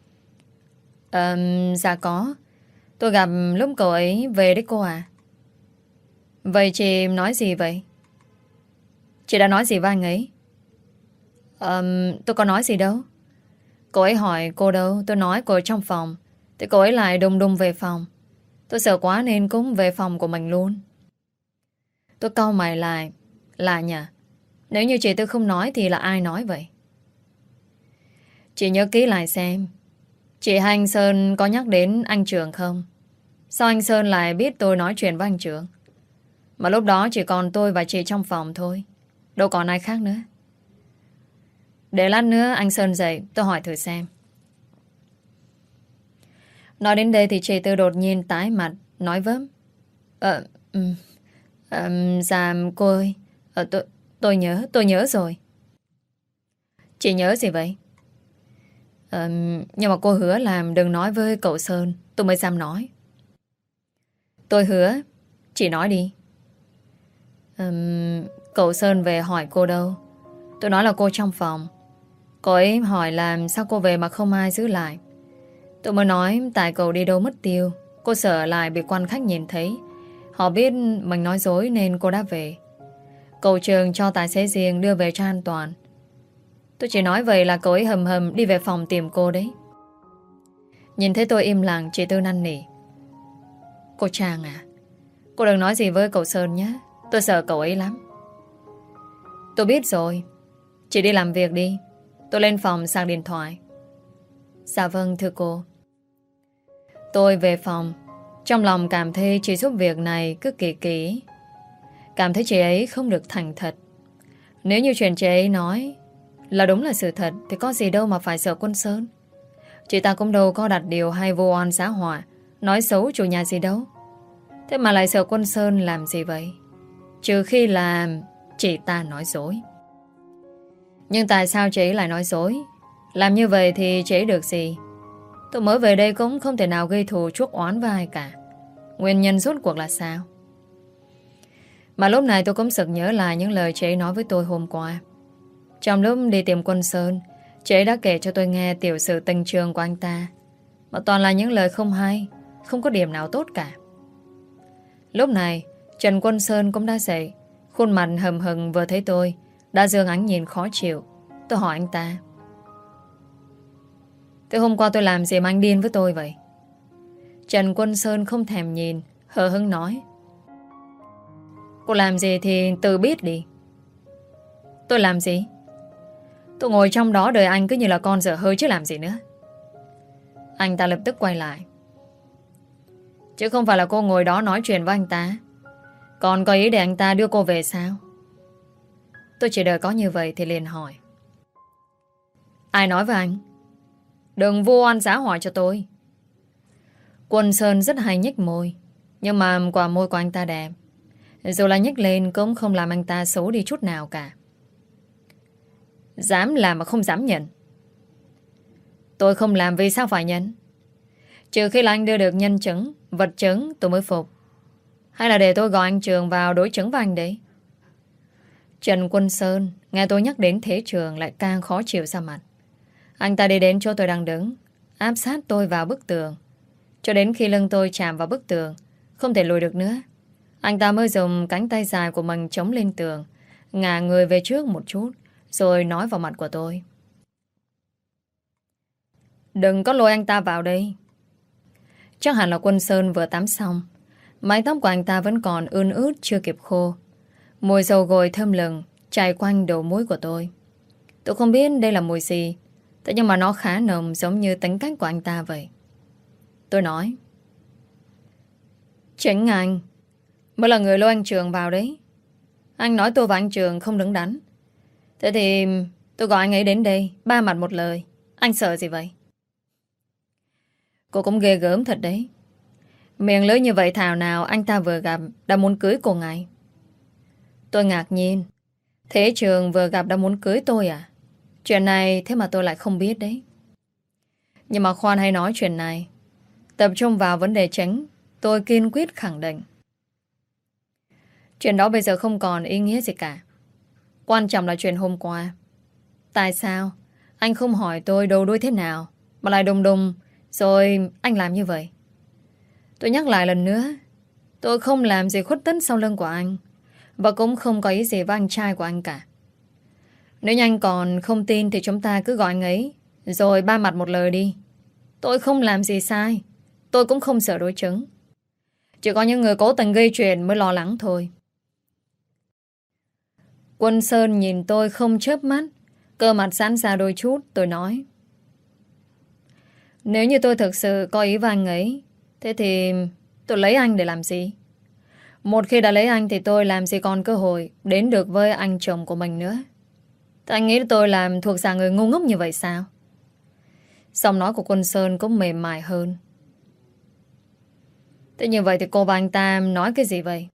Dạ có. Tôi gặp lúc cậu ấy về đấy cô à. Vậy chị nói gì vậy? Chị đã nói gì với anh ấy? Tôi có nói gì đâu. Cô ấy hỏi cô đâu. Tôi nói cô ở trong phòng. Thì cô ấy lại đùng đùng về phòng. Tôi sợ quá nên cũng về phòng của mình luôn. Tôi cau mày lại. Lạ nhỉ? Nếu như chị Tư không nói thì là ai nói vậy? Chị nhớ kỹ lại xem. Chị hay anh Sơn có nhắc đến anh Trường không? Sao anh Sơn lại biết tôi nói chuyện với anh Trường? Mà lúc đó chỉ còn tôi và chị trong phòng thôi. Đâu còn ai khác nữa. Để lát nữa anh Sơn dậy tôi hỏi thử xem. Nói đến đây thì chị Tư đột nhiên tái mặt. Nói vớm. Dạ cô ơi. Tôi nhớ rồi. Chị nhớ gì vậy? Nhưng mà cô hứa làm đừng nói với cậu Sơn. Tôi mới dám nói. Tôi hứa. Chị nói đi. Cậu Sơn về hỏi cô đâu? Tôi nói là cô trong phòng. Cô ấy hỏi làm sao cô về mà không ai giữ lại. Tôi mới nói tại cậu đi đâu mất tiêu. Cô sợ lại bị quan khách nhìn thấy. Họ biết mình nói dối nên cô đã về. Cậu Trường cho tài xế riêng đưa về cho an toàn. Tôi chỉ nói vậy là cậu ấy hầm hầm đi về phòng tìm cô đấy. Nhìn thấy tôi im lặng chị Tư năn nỉ. Cô Trang à, Cô đừng nói gì với cậu Sơn nhé. Tôi sợ cậu ấy lắm. Tôi biết rồi. Chị đi làm việc đi. Tôi lên phòng sạc điện thoại. Dạ vâng thưa cô. Tôi về phòng. Trong lòng cảm thấy chị giúp việc này cứ kỳ kỳ. Cảm thấy chị ấy không được thành thật. Nếu như chuyện chị ấy nói là đúng là sự thật thì có gì đâu mà phải sợ Quân Sơn. Chị ta cũng đâu có đặt điều hay vô oan xã họa, nói xấu chủ nhà gì đâu. Thế mà lại sợ Quân Sơn làm gì vậy? Trừ khi là chị ta nói dối. Nhưng tại sao chị ấy lại nói dối? Làm như vậy thì chị ấy được gì? Tôi mới về đây cũng không thể nào gây thù chuốc oán với ai cả. Nguyên nhân rốt cuộc là sao? Mà lúc này tôi cũng sực nhớ lại những lời chị ấy nói với tôi hôm qua. Trong lúc đi tìm Quân Sơn, chị ấy đã kể cho tôi nghe tiểu sử tình trường của anh ta. Mà toàn là những lời không hay, không có điểm nào tốt cả. Lúc này, Trần Quân Sơn cũng đã dậy. Khuôn mặt hầm hừng vừa thấy tôi, đã dương ánh nhìn khó chịu. Tôi hỏi anh ta: thế hôm qua tôi làm gì mà anh điên với tôi vậy? Trần Quân Sơn không thèm nhìn, hờ hững nói: cô làm gì thì tự biết đi. Tôi làm gì? Tôi ngồi trong đó đợi anh cứ như là con dở hơi chứ làm gì nữa. Anh ta lập tức quay lại: chứ không phải là cô ngồi đó nói chuyện với anh ta, còn có ý để anh ta đưa cô về sao? Tôi chỉ đợi có như vậy thì liền hỏi: ai nói với anh? Đừng vô oan xã hỏi cho tôi. Quân Sơn rất hay nhếch môi, nhưng mà quả môi của anh ta đẹp, dù là nhếch lên cũng không làm anh ta xấu đi chút nào cả. Dám làm mà không dám nhận. Tôi không làm vì sao phải nhận? Trừ khi là anh đưa được nhân chứng, vật chứng tôi mới phục. Hay là để tôi gọi anh Trường vào đối chứng với anh đấy? Trần Quân Sơn nghe tôi nhắc đến Thế Trường lại càng khó chịu ra mặt. Anh ta đi đến chỗ tôi đang đứng, áp sát tôi vào bức tường. Cho đến khi lưng tôi chạm vào bức tường, không thể lùi được nữa, anh ta mới dùng cánh tay dài của mình chống lên tường, ngả người về trước một chút, rồi nói vào mặt của tôi: đừng có lôi anh ta vào đây. Chắc hẳn là Quân Sơn vừa tắm xong. Mái tóc của anh ta vẫn còn ươn ướt chưa kịp khô. Mùi dầu gội thơm lừng chảy quanh đầu mũi của tôi. Tôi không biết đây là mùi gì, thế nhưng mà nó khá nồng, giống như tính cách của anh ta vậy. Tôi nói: chính anh mới là người lôi anh Trường vào đấy. Anh nói tôi và anh Trường không đứng đắn. Thế thì tôi gọi anh ấy đến đây, ba mặt một lời. Anh sợ gì vậy? Cô cũng ghê gớm thật đấy. Miệng lưỡi như vậy thảo nào anh ta vừa gặp đã muốn cưới cô ngay. Tôi ngạc nhiên. Thế Trường vừa gặp đã muốn cưới tôi à? Chuyện này thế mà tôi lại không biết đấy. Nhưng mà khoan hay nói chuyện này, tập trung vào vấn đề chính. Tôi kiên quyết khẳng định chuyện đó bây giờ không còn ý nghĩa gì cả. Quan trọng là chuyện hôm qua. Tại sao anh không hỏi tôi đầu đuôi thế nào mà lại đùng đùng rồi anh làm như vậy? Tôi nhắc lại lần nữa, tôi không làm gì khuất tất sau lưng của anh, và cũng không có ý gì với anh trai của anh cả. Nếu như anh còn không tin thì chúng ta cứ gọi anh ấy, rồi ba mặt một lời đi. Tôi không làm gì sai, tôi cũng không sợ đối chứng. Chỉ có những người cố tình gây chuyện mới lo lắng thôi. Quân Sơn nhìn tôi không chớp mắt, cơ mặt giãn ra đôi chút. Tôi nói: nếu như tôi thực sự có ý với anh ấy, thế thì tôi lấy anh để làm gì? Một khi đã lấy anh thì tôi làm gì còn cơ hội đến được với anh chồng của mình nữa. Thế anh nghĩ tôi làm thuộc dạng người ngu ngốc như vậy sao? Giọng nói của Quân Sơn cũng mềm mại hơn. Thế như vậy thì cô và anh ta nói cái gì vậy?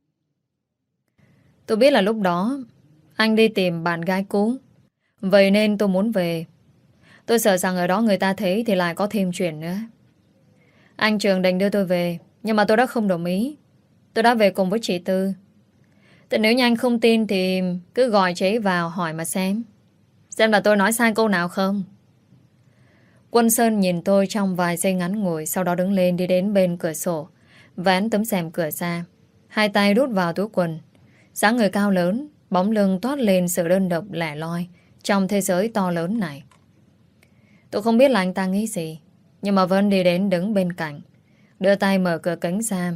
Tôi biết là lúc đó anh đi tìm bạn gái cũ, vậy nên tôi muốn về. Tôi sợ rằng ở đó người ta thấy thì lại có thêm chuyện nữa. Anh Trường định đưa tôi về, nhưng mà tôi đã không đồng ý. Tôi đã về cùng với chị Tư. Thế nếu như anh không tin thì cứ gọi chị ấy vào hỏi mà xem là tôi nói sai câu nào không. Quân Sơn nhìn tôi trong vài giây ngắn ngủi, sau đó đứng lên đi đến bên cửa sổ, vén tấm rèm cửa ra, hai tay đút vào túi quần. Dáng người cao lớn, bóng lưng toát lên sự đơn độc lẻ loi trong thế giới to lớn này. Tôi không biết là anh ta nghĩ gì, nhưng mà vẫn đi đến đứng bên cạnh, đưa tay mở cửa kính ra,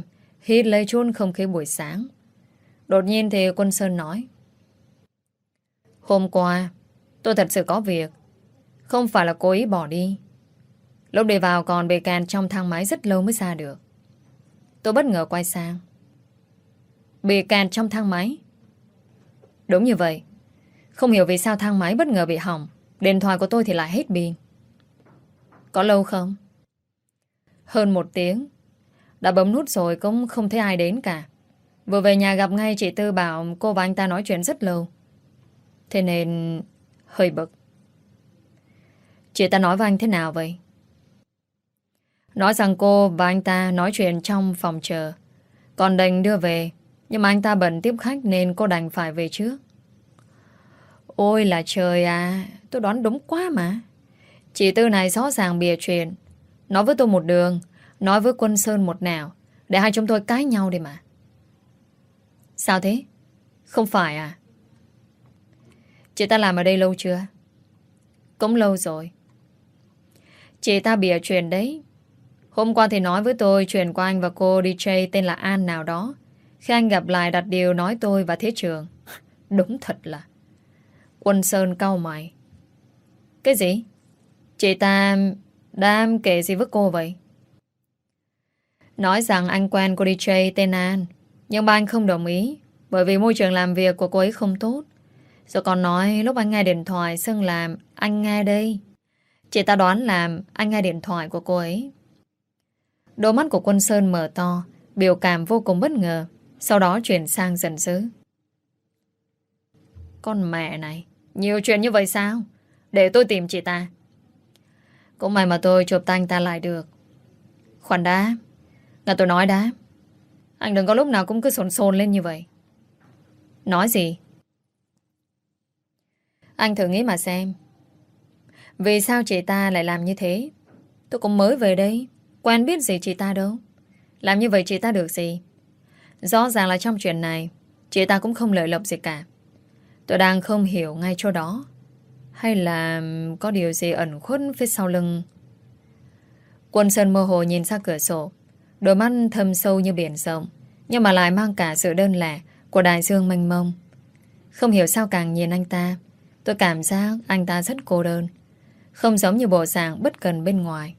hít lấy chút không khí buổi sáng. Đột nhiên thì Quân Sơn nói: Hôm qua tôi thật sự có việc, không phải là cố ý bỏ đi. Lúc đi vào còn bị kẹt trong thang máy rất lâu mới ra được. Tôi bất ngờ quay sang. Bị kẹt trong thang máy? Đúng như vậy. Không hiểu vì sao thang máy bất ngờ bị hỏng, điện thoại của tôi thì lại hết pin. Có lâu không? Hơn 1 tiếng. Đã bấm nút rồi cũng không thấy ai đến cả. Vừa về nhà gặp ngay chị Tư bảo cô và anh ta nói chuyện rất lâu. Thế nên hơi bực. Chị ta nói với anh thế nào vậy? Nói rằng cô và anh ta nói chuyện trong phòng chờ, còn đành đưa về. Nhưng mà anh ta bận tiếp khách nên cô đành phải về trước. Ôi là trời à, tôi đoán đúng quá mà. Chị Tư này rõ ràng bịa chuyện, nói với tôi một đường, nói với Quân Sơn một nẻo, để hai chúng tôi cãi nhau đi mà. Sao thế? Không phải à? Chị ta làm ở đây lâu chưa? Cũng lâu rồi. Chị ta bịa chuyện đấy. Hôm qua thì nói với tôi chuyện của anh và cô DJ tên là An nào đó. Khi anh gặp lại đặt điều nói tôi và Thế Trường. Đúng thật là. Quân Sơn cau mày. Cái gì? Chị ta đang kể gì với cô vậy? Nói rằng anh quen cô DJ tên An, nhưng ba anh không đồng ý bởi vì môi trường làm việc của cô ấy không tốt. Rồi còn nói lúc anh nghe điện thoại xưng làm anh nghe đây. Chị ta đoán làm anh nghe điện thoại của cô ấy. Đôi mắt của Quân Sơn mở to, biểu cảm vô cùng bất ngờ, sau đó chuyển sang giận dữ. Con mẹ này, nhiều chuyện như vậy sao? Để tôi tìm chị ta. Cũng may mà tôi chụp tay anh ta lại được. Khoan đã, là tôi nói đã. Anh đừng có lúc nào cũng cứ sồn sồn lên như vậy. Nói gì? Anh thử nghĩ mà xem. Vì sao chị ta lại làm như thế? Tôi cũng mới về đây, quen biết gì chị ta đâu. Làm như vậy chị ta được gì? Rõ ràng là trong chuyện này chị ta cũng không lợi lộc gì cả. Tôi đang không hiểu ngay chỗ đó. Hay là có điều gì ẩn khuất phía sau lưng? Quân Sơn mơ hồ nhìn ra cửa sổ, đôi mắt thâm sâu như biển rộng, nhưng mà lại mang cả sự đơn lẻ của đại dương mênh mông. Không hiểu sao càng nhìn anh ta, tôi cảm giác anh ta rất cô đơn, không giống như bộ dạng bất cần bên ngoài.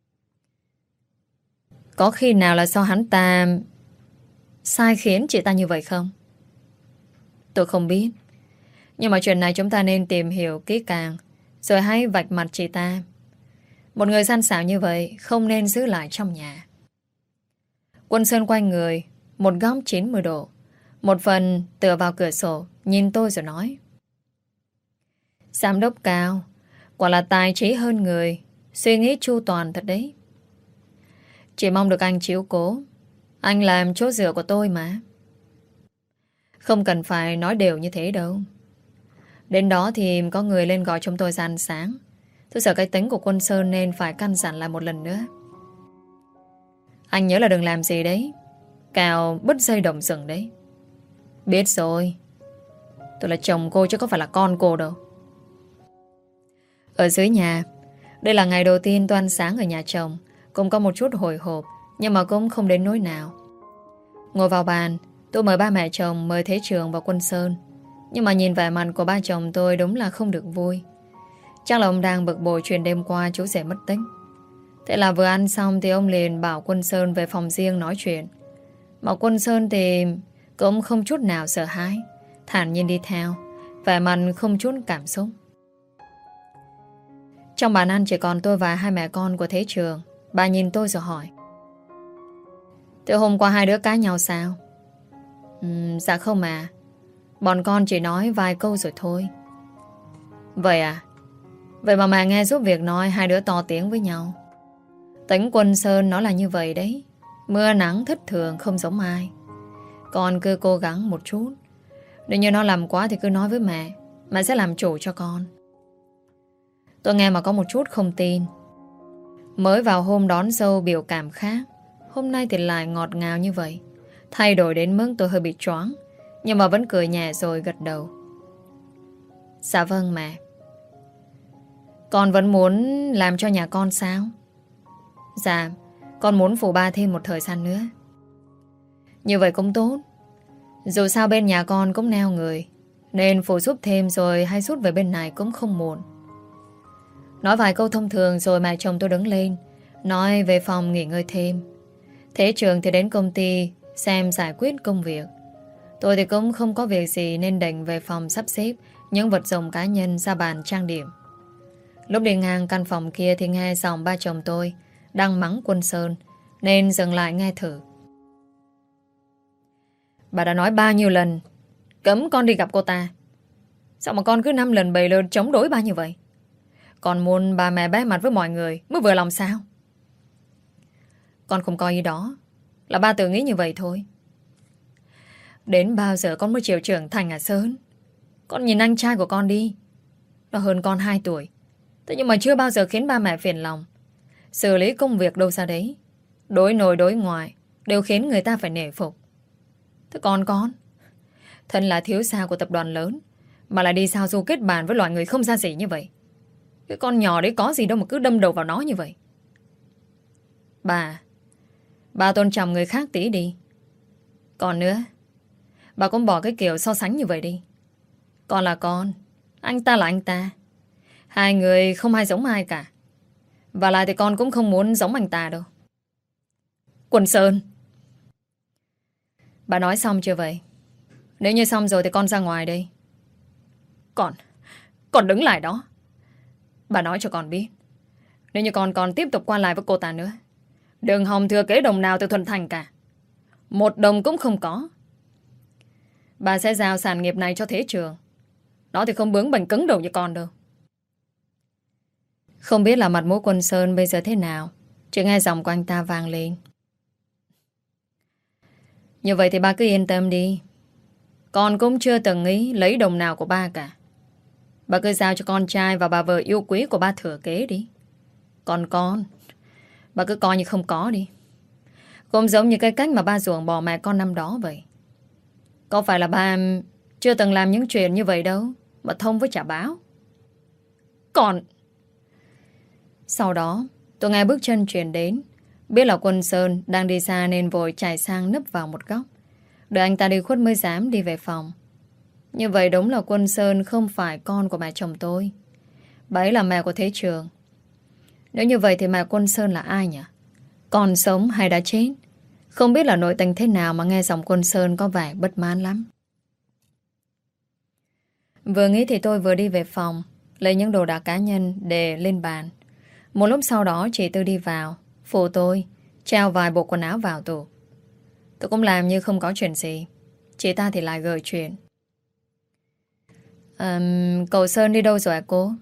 Có khi nào là do hắn ta sai khiến chị ta như vậy không? Tôi không biết. Nhưng mà chuyện này chúng ta nên tìm hiểu kỹ càng, rồi hãy vạch mặt chị ta. Một người gian xảo như vậy không nên giữ lại trong nhà. Quân Sơn quay người một góc 90 độ, một phần tựa vào cửa sổ, nhìn tôi rồi nói: Giám đốc Cao, quả là tài trí hơn người, suy nghĩ chu toàn thật đấy. Chỉ mong được anh chiếu cố. Anh làm chỗ dựa của tôi mà. Không cần phải nói đều như thế đâu. Đến đó thì có người lên gọi chúng tôi ra ăn sáng. Tôi sợ cái tính của Quân Sơn nên phải căn dặn lại một lần nữa. Anh nhớ là đừng làm gì đấy, cào bứt dây động rừng đấy. Biết rồi. Tôi là chồng cô chứ có phải là con cô đâu. Ở dưới nhà, đây là ngày đầu tiên tôi ăn sáng ở nhà chồng. Cũng có một chút hồi hộp, nhưng mà cũng không đến nỗi nào. Ngồi vào bàn, tôi mời ba mẹ chồng, mời Thế Trường và Quân Sơn. Nhưng mà nhìn vẻ mặt của ba chồng tôi đúng là không được vui. Chắc là ông đang bực bội chuyện đêm qua chú rể mất tích. Thế là vừa ăn xong thì ông liền bảo Quân Sơn về phòng riêng nói chuyện. Mà Quân Sơn thì cũng không chút nào sợ hãi, thản nhiên đi theo, vẻ mặt không chút cảm xúc. Trong bàn ăn chỉ còn tôi và hai mẹ con của Thế Trường. Bà nhìn tôi rồi hỏi: Từ hôm qua hai đứa cãi nhau sao? Dạ không mà. Bọn con chỉ nói vài câu rồi thôi. Vậy à? Vậy mà mẹ nghe giúp việc nói hai đứa to tiếng với nhau. Tính Quân Sơn nó là như vậy đấy. Mưa nắng thất thường không giống ai. Con cứ cố gắng một chút. Nếu như nó làm quá thì cứ nói với mẹ. Mẹ sẽ làm chủ cho con. Tôi nghe mà có một chút không tin. Mới vào hôm đón dâu biểu cảm khác, hôm nay thì lại ngọt ngào như vậy. Thay đổi đến mức tôi hơi bị choáng, nhưng mà vẫn cười nhẹ rồi gật đầu. Dạ vâng mẹ. Con vẫn muốn làm cho nhà con sao? Dạ, con muốn phụ ba thêm một thời gian nữa. Như vậy cũng tốt. Dù sao bên nhà con cũng neo người, nên phụ giúp thêm rồi hay rút về bên này cũng không muộn. Nói vài câu thông thường rồi mẹ chồng tôi đứng lên, nói về phòng nghỉ ngơi thêm. Thế Trường thì đến công ty xem giải quyết công việc. Tôi thì cũng không có việc gì nên đành về phòng sắp xếp những vật dụng cá nhân ra bàn trang điểm. Lúc đi ngang căn phòng kia thì nghe giọng ba chồng tôi đang mắng Quân Sơn, nên dừng lại nghe thử. Bà đã nói bao nhiêu lần cấm con đi gặp cô ta, sao mà con cứ 5 lần 7 lượt chống đối ba như vậy? Con muốn bà mẹ bé mặt với mọi người mới vừa lòng sao? Con không coi ý đó, là ba tự nghĩ như vậy thôi. Đến bao giờ con mới chịu trưởng thành à Sơn? Con nhìn anh trai của con đi, nó hơn con 2 tuổi, thế nhưng mà chưa bao giờ khiến ba mẹ phiền lòng. Xử lý công việc đâu ra đấy, đối nội đối ngoại đều khiến người ta phải nể phục. Thế còn con, thân là thiếu gia của tập đoàn lớn mà lại đi sao du kết bàn với loại người không ra gì như vậy. Cái con nhỏ đấy có gì đâu mà cứ đâm đầu vào nó như vậy. Bà tôn trọng người khác tí đi. Còn nữa, bà cũng bỏ cái kiểu so sánh như vậy đi. Con là con, anh ta là anh ta, hai người không ai giống ai cả. Và lại thì con cũng không muốn giống anh ta đâu. Quân Sơn, bà nói xong chưa vậy? Nếu như xong rồi thì con ra ngoài đây. Con đứng lại đó. Bà nói cho con biết, nếu như con còn tiếp tục qua lại với cô ta nữa, đừng hòng thừa kế đồng nào từ Thuận Thành cả. Một đồng cũng không có. Bà sẽ giao sản nghiệp này cho Thế Trường. Nó thì không bướng bỉnh cứng đầu như con đâu. Không biết là mặt mũi Quân Sơn bây giờ thế nào, chỉ nghe giọng của anh ta vang lên. Như vậy thì ba cứ yên tâm đi. Con cũng chưa từng nghĩ lấy đồng nào của ba cả. Bà cứ giao cho con trai và bà vợ yêu quý của ba thừa kế đi. Còn con, bà cứ coi như không có đi. Cũng giống như cái cách mà ba ruồng bỏ mẹ con năm đó vậy. Có phải là ba chưa từng làm những chuyện như vậy đâu mà thông với trả báo. Còn sau đó tôi nghe bước chân truyền đến. Biết là Quân Sơn đang đi xa nên vội chạy sang nấp vào một góc, đợi anh ta đi khuất mới dám đi về phòng. Như vậy đúng là Quân Sơn không phải con của mẹ chồng tôi. Bà ấy là mẹ của Thế Trường. Nếu như vậy thì mẹ Quân Sơn là ai nhỉ? Còn sống hay đã chết? Không biết là nội tình thế nào mà nghe giọng Quân Sơn có vẻ bất mãn lắm. Vừa nghĩ thì tôi vừa đi về phòng, lấy những đồ đạc cá nhân để lên bàn. Một lúc sau đó chị Tư đi vào, phụ tôi treo vài bộ quần áo vào tủ. Tôi cũng làm như không có chuyện gì. Chị ta thì lại gợi chuyện. Cậu Sơn đi đâu rồi ạ cô?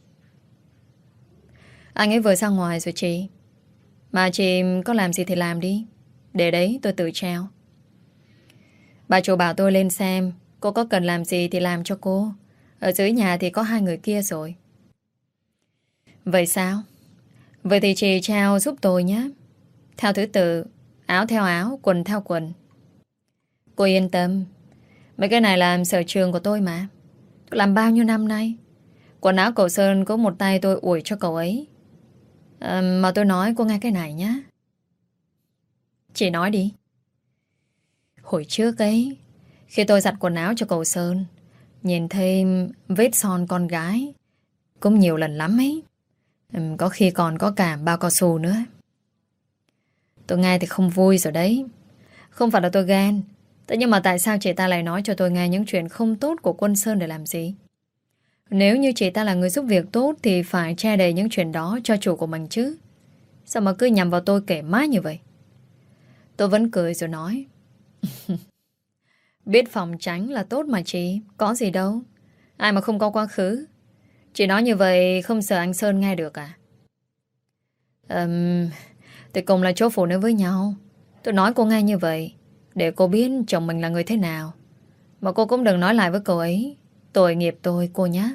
Anh ấy vừa ra ngoài rồi chị. Mà chị có làm gì thì làm đi, để đấy tôi tự treo. Bà chủ bảo tôi lên xem cô có cần làm gì thì làm cho cô. Ở dưới nhà thì có 2 người kia rồi. Vậy sao? Vậy thì chị treo giúp tôi nhé. Theo thứ tự, áo theo áo, quần theo quần. Cô yên tâm, mấy cái này là sở trường của tôi mà. Tôi làm bao nhiêu năm nay. Quần áo cậu Sơn có một tay tôi ủi cho cậu ấy. Mà tôi nói cô nghe cái này nhé. Chị nói đi. Hồi trước ấy, khi tôi giặt quần áo cho cậu Sơn, nhìn thấy vết son con gái cũng nhiều lần lắm ấy. Có khi còn có cả bao cao su nữa. Tôi nghe thì không vui rồi đấy. Không phải là tôi ghen. Thế nhưng mà tại sao chị ta lại nói cho tôi nghe những chuyện không tốt của Quân Sơn để làm gì? Nếu như chị ta là người giúp việc tốt thì phải che đầy những chuyện đó cho chủ của mình chứ. Sao mà cứ nhằm vào tôi kể mãi như vậy? Tôi vẫn cười rồi nói. Biết phòng tránh là tốt mà chị. Có gì đâu. Ai mà không có quá khứ. Chị nói như vậy không sợ anh Sơn nghe được à? Thì cùng là chỗ phụ nữ với nhau. Tôi nói cô nghe như vậy để cô biết chồng mình là người thế nào. Mà cô cũng đừng nói lại với cậu ấy tội nghiệp tôi cô nhé.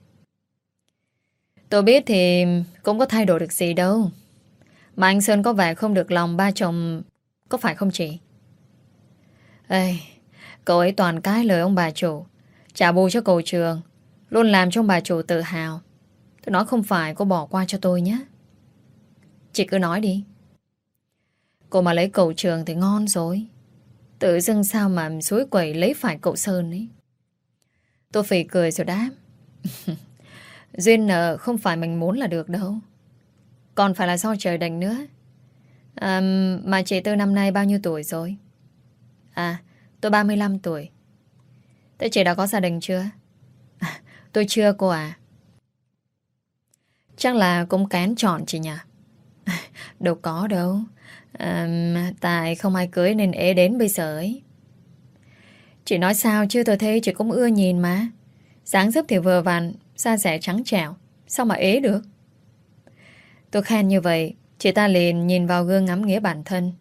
Tôi biết thì cũng có thay đổi được gì đâu. Mà anh Sơn có vẻ không được lòng ba chồng, có phải không chị? Ê, cậu ấy toàn cái lời ông bà chủ, trả bù cho cậu Trường, luôn làm cho ông bà chủ tự hào. Tôi nói không phải cô bỏ qua cho tôi nhé. Chị cứ nói đi. Cô mà lấy cậu Trường thì ngon rồi. Tự dưng sao mà suối quẩy lấy phải cậu Sơn ấy. Tôi phì cười rồi đáp. Duyên nợ không phải mình muốn là được đâu. Còn phải là do trời định nữa. Mà chị Tư năm nay bao nhiêu tuổi rồi? À, tôi 35 tuổi. Thế chị đã có gia đình chưa? Tôi chưa cô à. Chắc là cũng kén chọn chị nhỉ? Đâu có đâu. Tại không ai cưới nên ế đến bây giờ ấy. Chị nói sao chứ tôi thấy chị cũng ưa nhìn mà. Dáng dấp thì vừa vặn, da dẻ trắng trẻo, sao mà ế được? Tôi khen như vậy, chị ta liền nhìn vào gương ngắm nghía bản thân.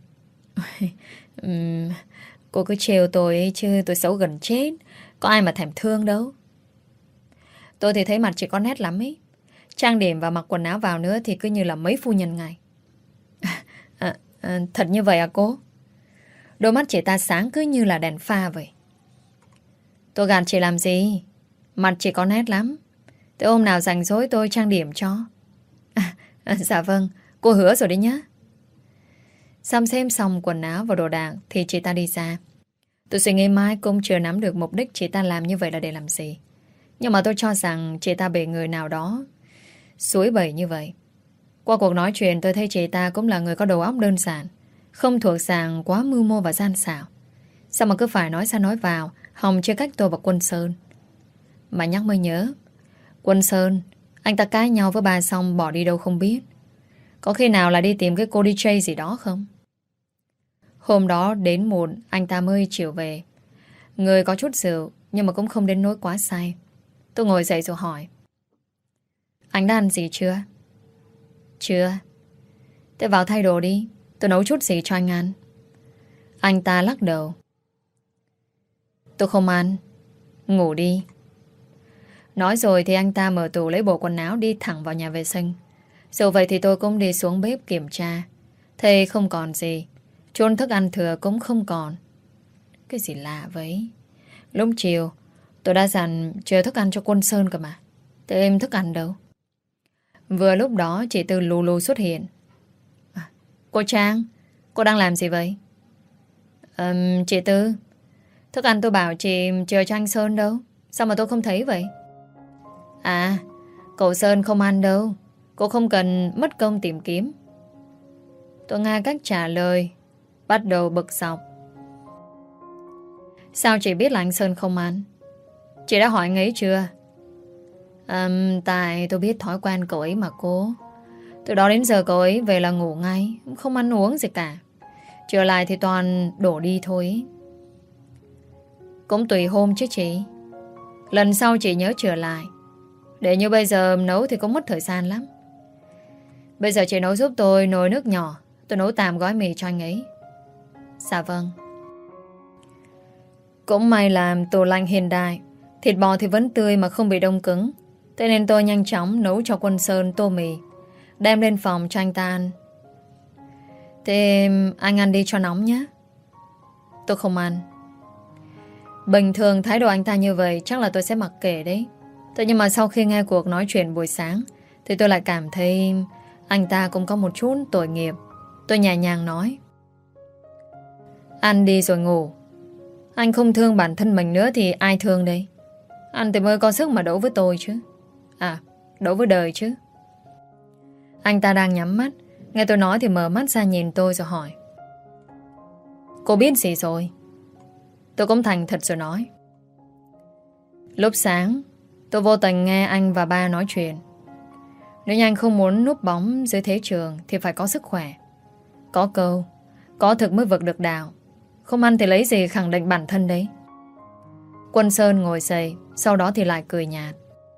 Cô cứ trêu tôi ấy chứ tôi xấu gần chết. Có ai mà thèm thương đâu. Tôi thì thấy mặt chị có nét lắm ấy. Trang điểm và mặc quần áo vào nữa thì cứ như là mấy phu nhân ngày. Thật như vậy à cô? Đôi mắt chị ta sáng cứ như là đèn pha vậy. Tôi gạt chị làm gì? Mặt chị có nét lắm. Thế hôm nào rảnh rỗi tôi trang điểm cho. Dạ vâng, cô hứa rồi đấy nhá. Xăm xem xong quần áo và đồ đạc thì chị ta đi ra. Tôi suy nghĩ mãi cũng chưa nắm được mục đích chị ta làm như vậy là để làm gì. Nhưng mà tôi cho rằng chị ta bị người nào đó suối bẩy như vậy. Qua cuộc nói chuyện tôi thấy chị ta cũng là người có đầu óc đơn giản, không thuộc dạng quá mưu mô và gian xảo. Sao mà cứ phải nói ra nói vào hòng chia cách tôi và Quân Sơn. Mà nhắc mới nhớ, Quân Sơn, anh ta cãi nhau với bà xong bỏ đi đâu không biết. Có khi nào là đi tìm cái cô DJ gì đó không? Hôm đó đến muộn anh ta mới chịu về. Người có chút rượu nhưng mà cũng không đến nỗi quá say. Tôi ngồi dậy rồi hỏi. Anh đã ăn gì chưa? Chưa. Thế vào thay đồ đi, tôi nấu chút gì cho anh ăn. Anh ta lắc đầu. Tôi không ăn. Ngủ đi. Nói rồi thì anh ta mở tủ lấy bộ quần áo đi thẳng vào nhà vệ sinh. Dù vậy thì tôi cũng đi xuống bếp kiểm tra. Thế không còn gì. Chôn thức ăn thừa cũng không còn. Cái gì lạ vậy? Lúc chiều tôi đã dặn chờ thức ăn cho Quân Sơn cơ mà. Thế em thức ăn đâu? Vừa lúc đó chị Tư lù lù xuất hiện. Cô Trang, cô đang làm gì vậy? Chị Tư, thức ăn tôi bảo chị chờ cho anh Sơn đâu. Sao mà tôi không thấy vậy? À, cậu Sơn không ăn đâu. Cô không cần mất công tìm kiếm. Tôi nghe cách trả lời, bắt đầu bực dọc. Sao chị biết là anh Sơn không ăn? Chị đã hỏi anh ấy chưa? Tại tôi biết thói quen cậu ấy mà cô. Từ đó đến giờ cậu ấy về là ngủ ngay, không ăn uống gì cả. Trở lại thì toàn đổ đi thôi. Cũng tùy hôm chứ chị. Lần sau chị nhớ trở lại. Để như bây giờ nấu thì cũng mất thời gian lắm. Bây giờ chị nấu giúp tôi nồi nước nhỏ. Tôi nấu tạm gói mì cho anh ấy. Dạ vâng. Cũng may làm tủ lạnh hiện đại. Thịt bò thì vẫn tươi mà không bị đông cứng. Thế nên tôi nhanh chóng nấu cho Quân Sơn tô mì, đem lên phòng cho anh ta ăn. Thế anh ăn đi cho nóng nhé. Tôi không ăn. Bình thường thái độ anh ta như vậy chắc là tôi sẽ mặc kệ đấy. Thế nhưng mà sau khi nghe cuộc nói chuyện buổi sáng thì tôi lại cảm thấy anh ta cũng có một chút tội nghiệp. Tôi nhẹ nhàng nói. Ăn đi rồi ngủ. Anh không thương bản thân mình nữa thì ai thương đây? Anh thì mới có sức mà đấu với tôi chứ. À, đấu với đời chứ. Anh ta đang nhắm mắt. Nghe tôi nói thì mở mắt ra nhìn tôi rồi hỏi. Cô biết gì rồi? Tôi cũng thành thật rồi nói. Lúc sáng tôi vô tình nghe anh và ba nói chuyện. Nếu như anh không muốn núp bóng dưới thế trường thì phải có sức khỏe. Có câu, có thực mới vực được đạo. Không ăn thì lấy gì khẳng định bản thân đấy. Quân Sơn ngồi dậy, sau đó thì lại cười nhạt.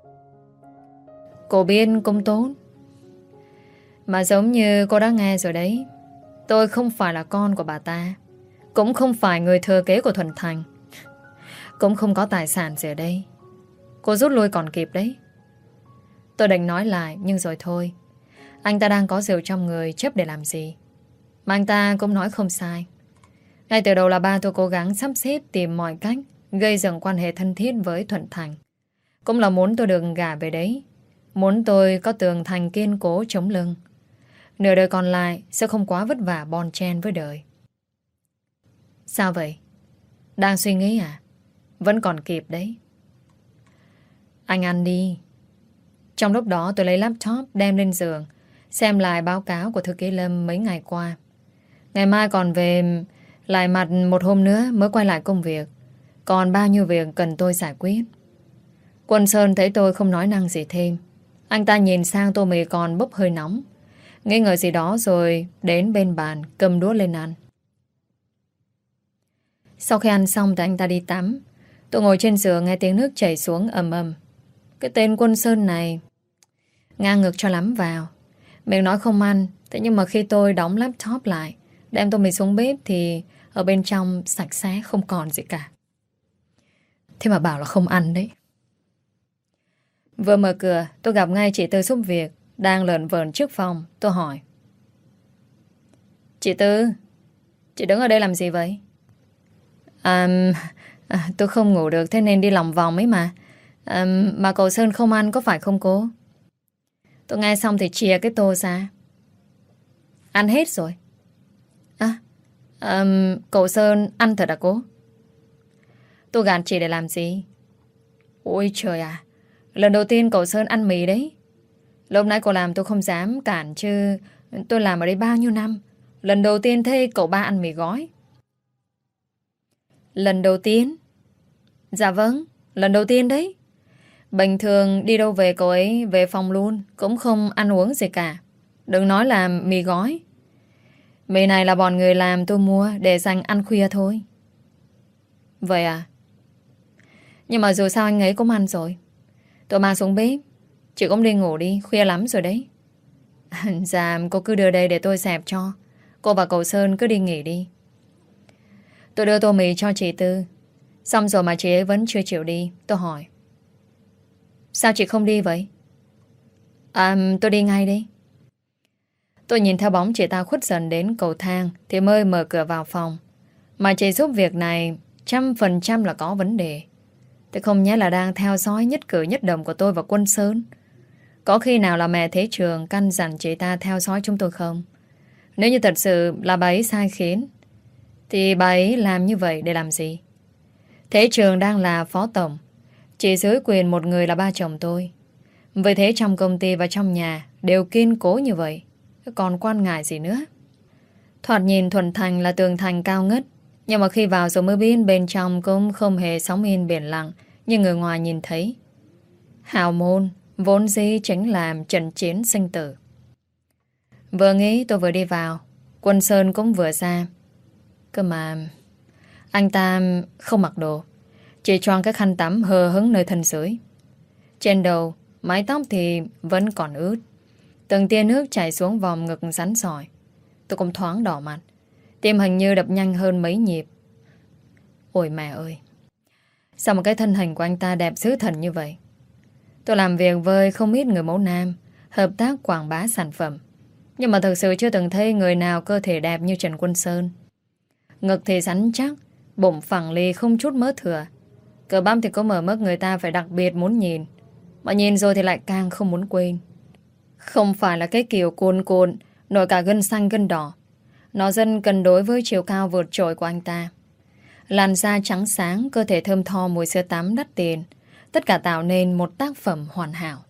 Cô biết cũng tốt. Mà giống như cô đã nghe rồi đấy, tôi không phải là con của bà ta, cũng không phải người thừa kế của Thuần Thành, cũng không có tài sản gì ở đây. Cô rút lui còn kịp đấy. Tôi định nói lại nhưng rồi thôi. Anh ta đang có rượu trong người, chấp để làm gì? Mà anh ta cũng nói không sai. Ngay từ đầu là ba tôi cố gắng sắp xếp tìm mọi cách gây dựng quan hệ thân thiết với Thuận Thành. Cũng là muốn tôi đừng gả về đấy, muốn tôi có tường thành kiên cố chống lưng. Nửa đời còn lại sẽ không quá vất vả bon chen với đời. Sao vậy? Đang suy nghĩ à? Vẫn còn kịp đấy. Anh ăn đi. Trong lúc đó tôi lấy laptop đem lên giường, xem lại báo cáo của thư ký Lâm mấy ngày qua. Ngày mai còn về lại mặt một hôm nữa mới quay lại công việc. Còn bao nhiêu việc cần tôi giải quyết. Quân Sơn thấy tôi không nói năng gì thêm. Anh ta nhìn sang tô mì còn bốc hơi nóng, nghi ngờ gì đó rồi đến bên bàn cầm đũa lên ăn. Sau khi ăn xong thì anh ta đi tắm. Tôi ngồi trên giường nghe tiếng nước chảy xuống ầm ầm. Cái tên Quân Sơn này ngang ngược cho lắm vào. Miệng nói không ăn, thế nhưng mà khi tôi đóng laptop lại, đem tô mì xuống bếp thì ở bên trong sạch sẽ không còn gì cả. Thế mà bảo là không ăn đấy. Vừa mở cửa, tôi gặp ngay chị Tư giúp việc đang lởn vởn trước phòng. Tôi hỏi: Chị Tư, chị đứng ở đây làm gì vậy? Tôi không ngủ được thế nên đi lòng vòng ấy mà. Mà cậu Sơn không ăn có phải không cô? Tôi nghe xong thì chia cái tô ra. Ăn hết rồi. Cậu Sơn ăn thật à cô? Tôi gạt chị để làm gì? Ôi trời à, lần đầu tiên cậu Sơn ăn mì đấy. Lúc nãy cô làm tôi không dám cản chứ. Tôi làm ở đây bao nhiêu năm, lần đầu tiên thấy cậu ba ăn mì gói. Lần đầu tiên? Dạ vâng, lần đầu tiên đấy. Bình thường đi đâu về cậu ấy về phòng luôn, cũng không ăn uống gì cả. Đừng nói là mì gói. Mì này là bọn người làm tôi mua để dành ăn khuya thôi. Vậy à? Nhưng mà dù sao anh ấy cũng ăn rồi. Tôi mang xuống bếp. Chị cũng đi ngủ đi, khuya lắm rồi đấy. Dạ, cô cứ đưa đây để tôi xẹp cho. Cô và cậu Sơn cứ đi nghỉ đi. Tôi đưa tô mì cho chị Tư. Xong rồi mà chị ấy vẫn chưa chịu đi. Tôi hỏi: Sao chị không đi vậy? Tôi đi ngay đi. Tôi nhìn theo bóng chị ta khuất dần đến cầu thang thì mới mở cửa vào phòng. Mà chị giúp việc này 100% là có vấn đề. Tôi không nhớ là đang theo dõi nhất cử nhất động của tôi và Quân Sơn. Có khi nào là mẹ Thế Trường căn dặn chị ta theo dõi chúng tôi không? Nếu như thật sự là bà ấy sai khiến thì bà ấy làm như vậy để làm gì? Thế Trường đang là phó tổng, chỉ dưới quyền một người là ba chồng tôi. Vì thế trong công ty và trong nhà đều kiên cố như vậy, còn quan ngại gì nữa? Thoạt nhìn thuần thành là tường thành cao ngất, nhưng mà khi vào rồi mới biết bên trong cũng không hề sóng yên biển lặng như người ngoài nhìn thấy. Hào môn vốn dĩ chính là trận chiến sinh tử. Vừa nghĩ tôi vừa đi vào, Quân Sơn cũng vừa ra. Cơ mà anh ta không mặc đồ, chỉ choàng cái khăn tắm hờ hững nơi thân dưới. Trên đầu, mái tóc thì vẫn còn ướt. Từng tia nước chảy xuống vòng ngực rắn sỏi. Tôi cũng thoáng đỏ mặt, tim hình như đập nhanh hơn mấy nhịp. Ôi mẹ ơi, sao một cái thân hình của anh ta đẹp dữ thần như vậy? Tôi làm việc với không ít người mẫu nam, hợp tác quảng bá sản phẩm, nhưng mà thực sự chưa từng thấy người nào cơ thể đẹp như Trần Quân Sơn. Ngực thì rắn chắc, bụng phẳng lì không chút mỡ thừa. Cơ bắp thì có mở mức người ta phải đặc biệt muốn nhìn. Mà nhìn rồi thì lại càng không muốn quên. Không phải là cái kiểu cuồn cuộn, nổi cả gân xanh gân đỏ. Nó dần cân đối với chiều cao vượt trội của anh ta. Làn da trắng sáng, cơ thể thơm tho mùi sữa tắm đắt tiền. Tất cả tạo nên một tác phẩm hoàn hảo.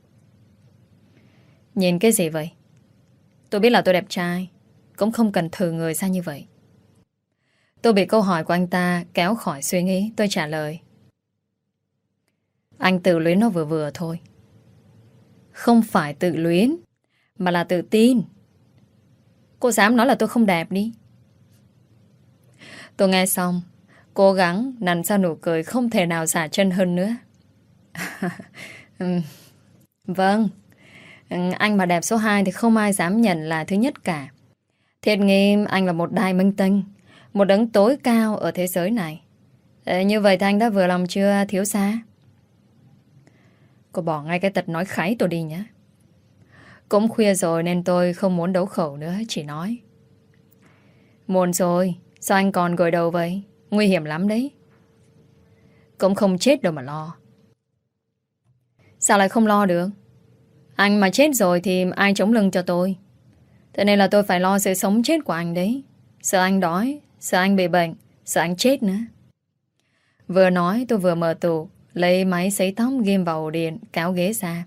Nhìn cái gì vậy? Tôi biết là tôi đẹp trai, cũng không cần thử người ra như vậy. Tôi bị câu hỏi của anh ta kéo khỏi suy nghĩ. Tôi trả lời: Anh tự luyến nó vừa vừa thôi. Không phải tự luyến, mà là tự tin. Cô dám nói là tôi không đẹp đi. Tôi nghe xong, cố gắng nặn ra nụ cười không thể nào xả chân hơn nữa. Vâng, anh mà đẹp số 2 thì không ai dám nhận là thứ nhất cả. Thiệt nghĩ anh là một đài minh tinh, một đấng tối cao ở thế giới này. Như vậy thì anh đã vừa lòng chưa thiếu gia? Cô bỏ ngay cái tật nói kháy tôi đi nhé. Cũng khuya rồi nên tôi không muốn đấu khẩu nữa, chỉ nói. Muộn rồi, sao anh còn gội đầu vậy? Nguy hiểm lắm đấy. Cũng không chết đâu mà lo. Sao lại không lo được? Anh mà chết rồi thì ai chống lưng cho tôi? Thế nên là tôi phải lo sự sống chết của anh đấy. Sợ anh đói, sợ anh bị bệnh, sợ anh chết nữa. Vừa nói tôi vừa mở tủ, lấy máy sấy tóc ghim vào ổ điện, kéo ghế ra.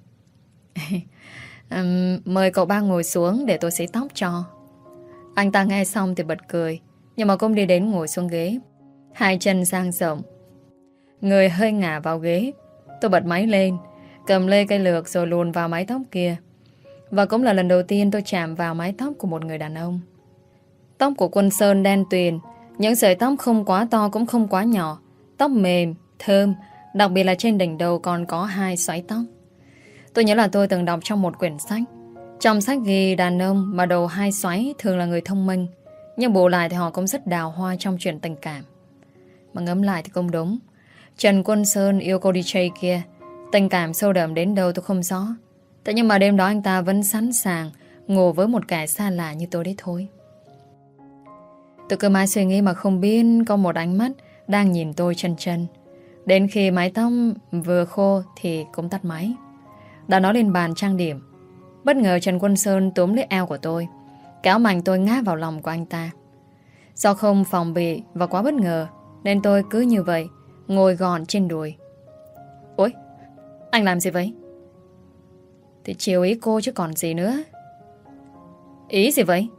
Mời cậu ba ngồi xuống để tôi sấy tóc cho. Anh ta nghe xong thì bật cười, nhưng mà cũng đi đến ngồi xuống ghế, hai chân dang rộng, người hơi ngả vào ghế. Tôi bật máy lên, cầm lê cây lược rồi luồn vào mái tóc kia. Và cũng là lần đầu tiên tôi chạm vào mái tóc của một người đàn ông. Tóc của Quân Sơn đen tuyền, những sợi tóc không quá to cũng không quá nhỏ, tóc mềm, thơm, đặc biệt là trên đỉnh đầu còn có 2 xoáy tóc. Tôi nhớ là tôi từng đọc trong một quyển sách. Trong sách ghi đàn ông mà đầu 2 xoáy thường là người thông minh, nhưng bù lại thì họ cũng rất đào hoa trong chuyện tình cảm. Mà ngẫm lại thì cũng đúng. Trần Quân Sơn yêu cô DJ kia, tình cảm sâu đậm đến đâu tôi không rõ. Thế nhưng mà đêm đó anh ta vẫn sẵn sàng ngủ với một kẻ xa lạ như tôi đấy thôi. Tôi cứ mãi suy nghĩ mà không biết có một ánh mắt đang nhìn tôi chân chân. Đến khi mái tóc vừa khô thì cũng tắt máy, đặt nó lên bàn trang điểm. Bất ngờ Trần Quân Sơn túm lấy eo của tôi, kéo mạnh tôi ngã vào lòng của anh ta. Do không phòng bị và quá bất ngờ nên tôi cứ như vậy ngồi gọn trên đùi. Ôi, anh làm gì vậy? Thì chiều ý cô chứ còn gì nữa. Ý gì vậy?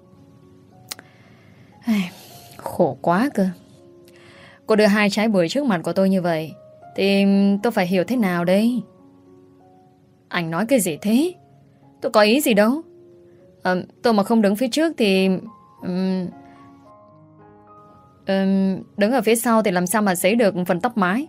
Khổ quá cơ. Cô đưa 2 trái bưởi trước mặt của tôi như vậy thì tôi phải hiểu thế nào đây? Anh nói cái gì thế? Tôi có ý gì đâu. Tôi mà không đứng phía trước thì đứng ở phía sau thì làm sao mà sấy được phần tóc mái.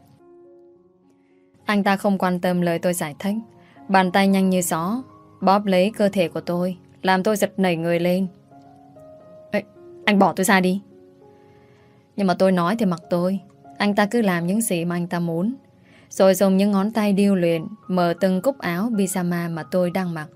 Anh ta không quan tâm lời tôi giải thích, bàn tay nhanh như gió bóp lấy cơ thể của tôi, làm tôi giật nảy người lên. Ê, anh bỏ tôi ra đi. Nhưng mà tôi nói thì mặc tôi. Anh ta cứ làm những gì mà anh ta muốn, rồi dùng những ngón tay điêu luyện mở từng cúc áo pyjama mà tôi đang mặc.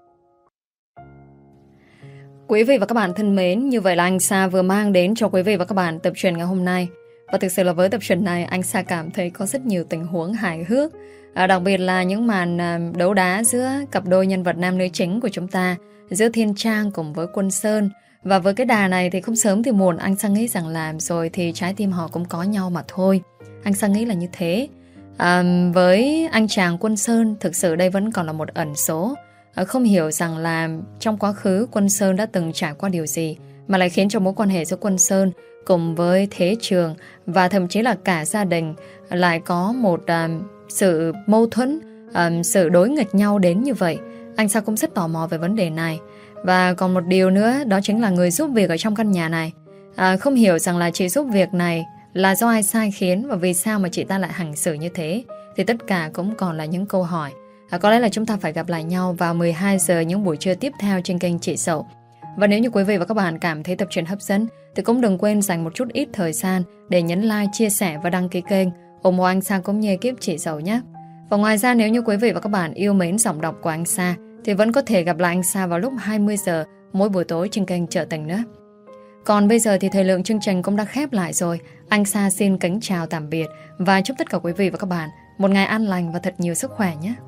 Quý vị và các bạn thân mến, như vậy là anh Sa vừa mang đến cho quý vị và các bạn tập truyện ngày hôm nay. Và thực sự là với tập truyện này, anh Sa cảm thấy có rất nhiều tình huống hài hước, đặc biệt là những màn đấu đá giữa cặp đôi nhân vật nam nữ chính của chúng ta, giữa Thiên Trang cùng với Quân Sơn. Và với cái đà này thì không sớm thì muộn, anh Sa nghĩ rằng làm rồi thì trái tim họ cũng có nhau mà thôi. Anh Sa nghĩ là như thế. Với anh chàng Quân Sơn, thực sự đây vẫn còn là một ẩn số. Không hiểu rằng là trong quá khứ Quân Sơn đã từng trải qua điều gì mà lại khiến cho mối quan hệ giữa Quân Sơn cùng với Thế Trường và thậm chí là cả gia đình lại có một sự mâu thuẫn, sự đối nghịch nhau đến như vậy. Anh Sa cũng rất tò mò về vấn đề này. Và còn một điều nữa, đó chính là người giúp việc ở trong căn nhà này. Không hiểu rằng là chị giúp việc này là do ai sai khiến và vì sao mà chị ta lại hành xử như thế. Thì tất cả cũng còn là những câu hỏi. Có lẽ là chúng ta phải gặp lại nhau vào 12 giờ những buổi trưa tiếp theo trên kênh Chị Sậu. Và nếu như quý vị và các bạn cảm thấy tập truyện hấp dẫn thì cũng đừng quên dành một chút ít thời gian để nhấn like, chia sẻ và đăng ký kênh, ủng hộ anh Sa cũng như ekip Chị Sậu nhé. Và ngoài ra, nếu như quý vị và các bạn yêu mến giọng đọc của anh Sa thì vẫn có thể gặp lại anh Sa vào lúc 20 giờ mỗi buổi tối trên kênh Chợ Tình nữa. Còn bây giờ thì thời lượng chương trình cũng đã khép lại rồi. Anh Sa xin kính chào tạm biệt và chúc tất cả quý vị và các bạn một ngày an lành và thật nhiều sức khỏe nhé.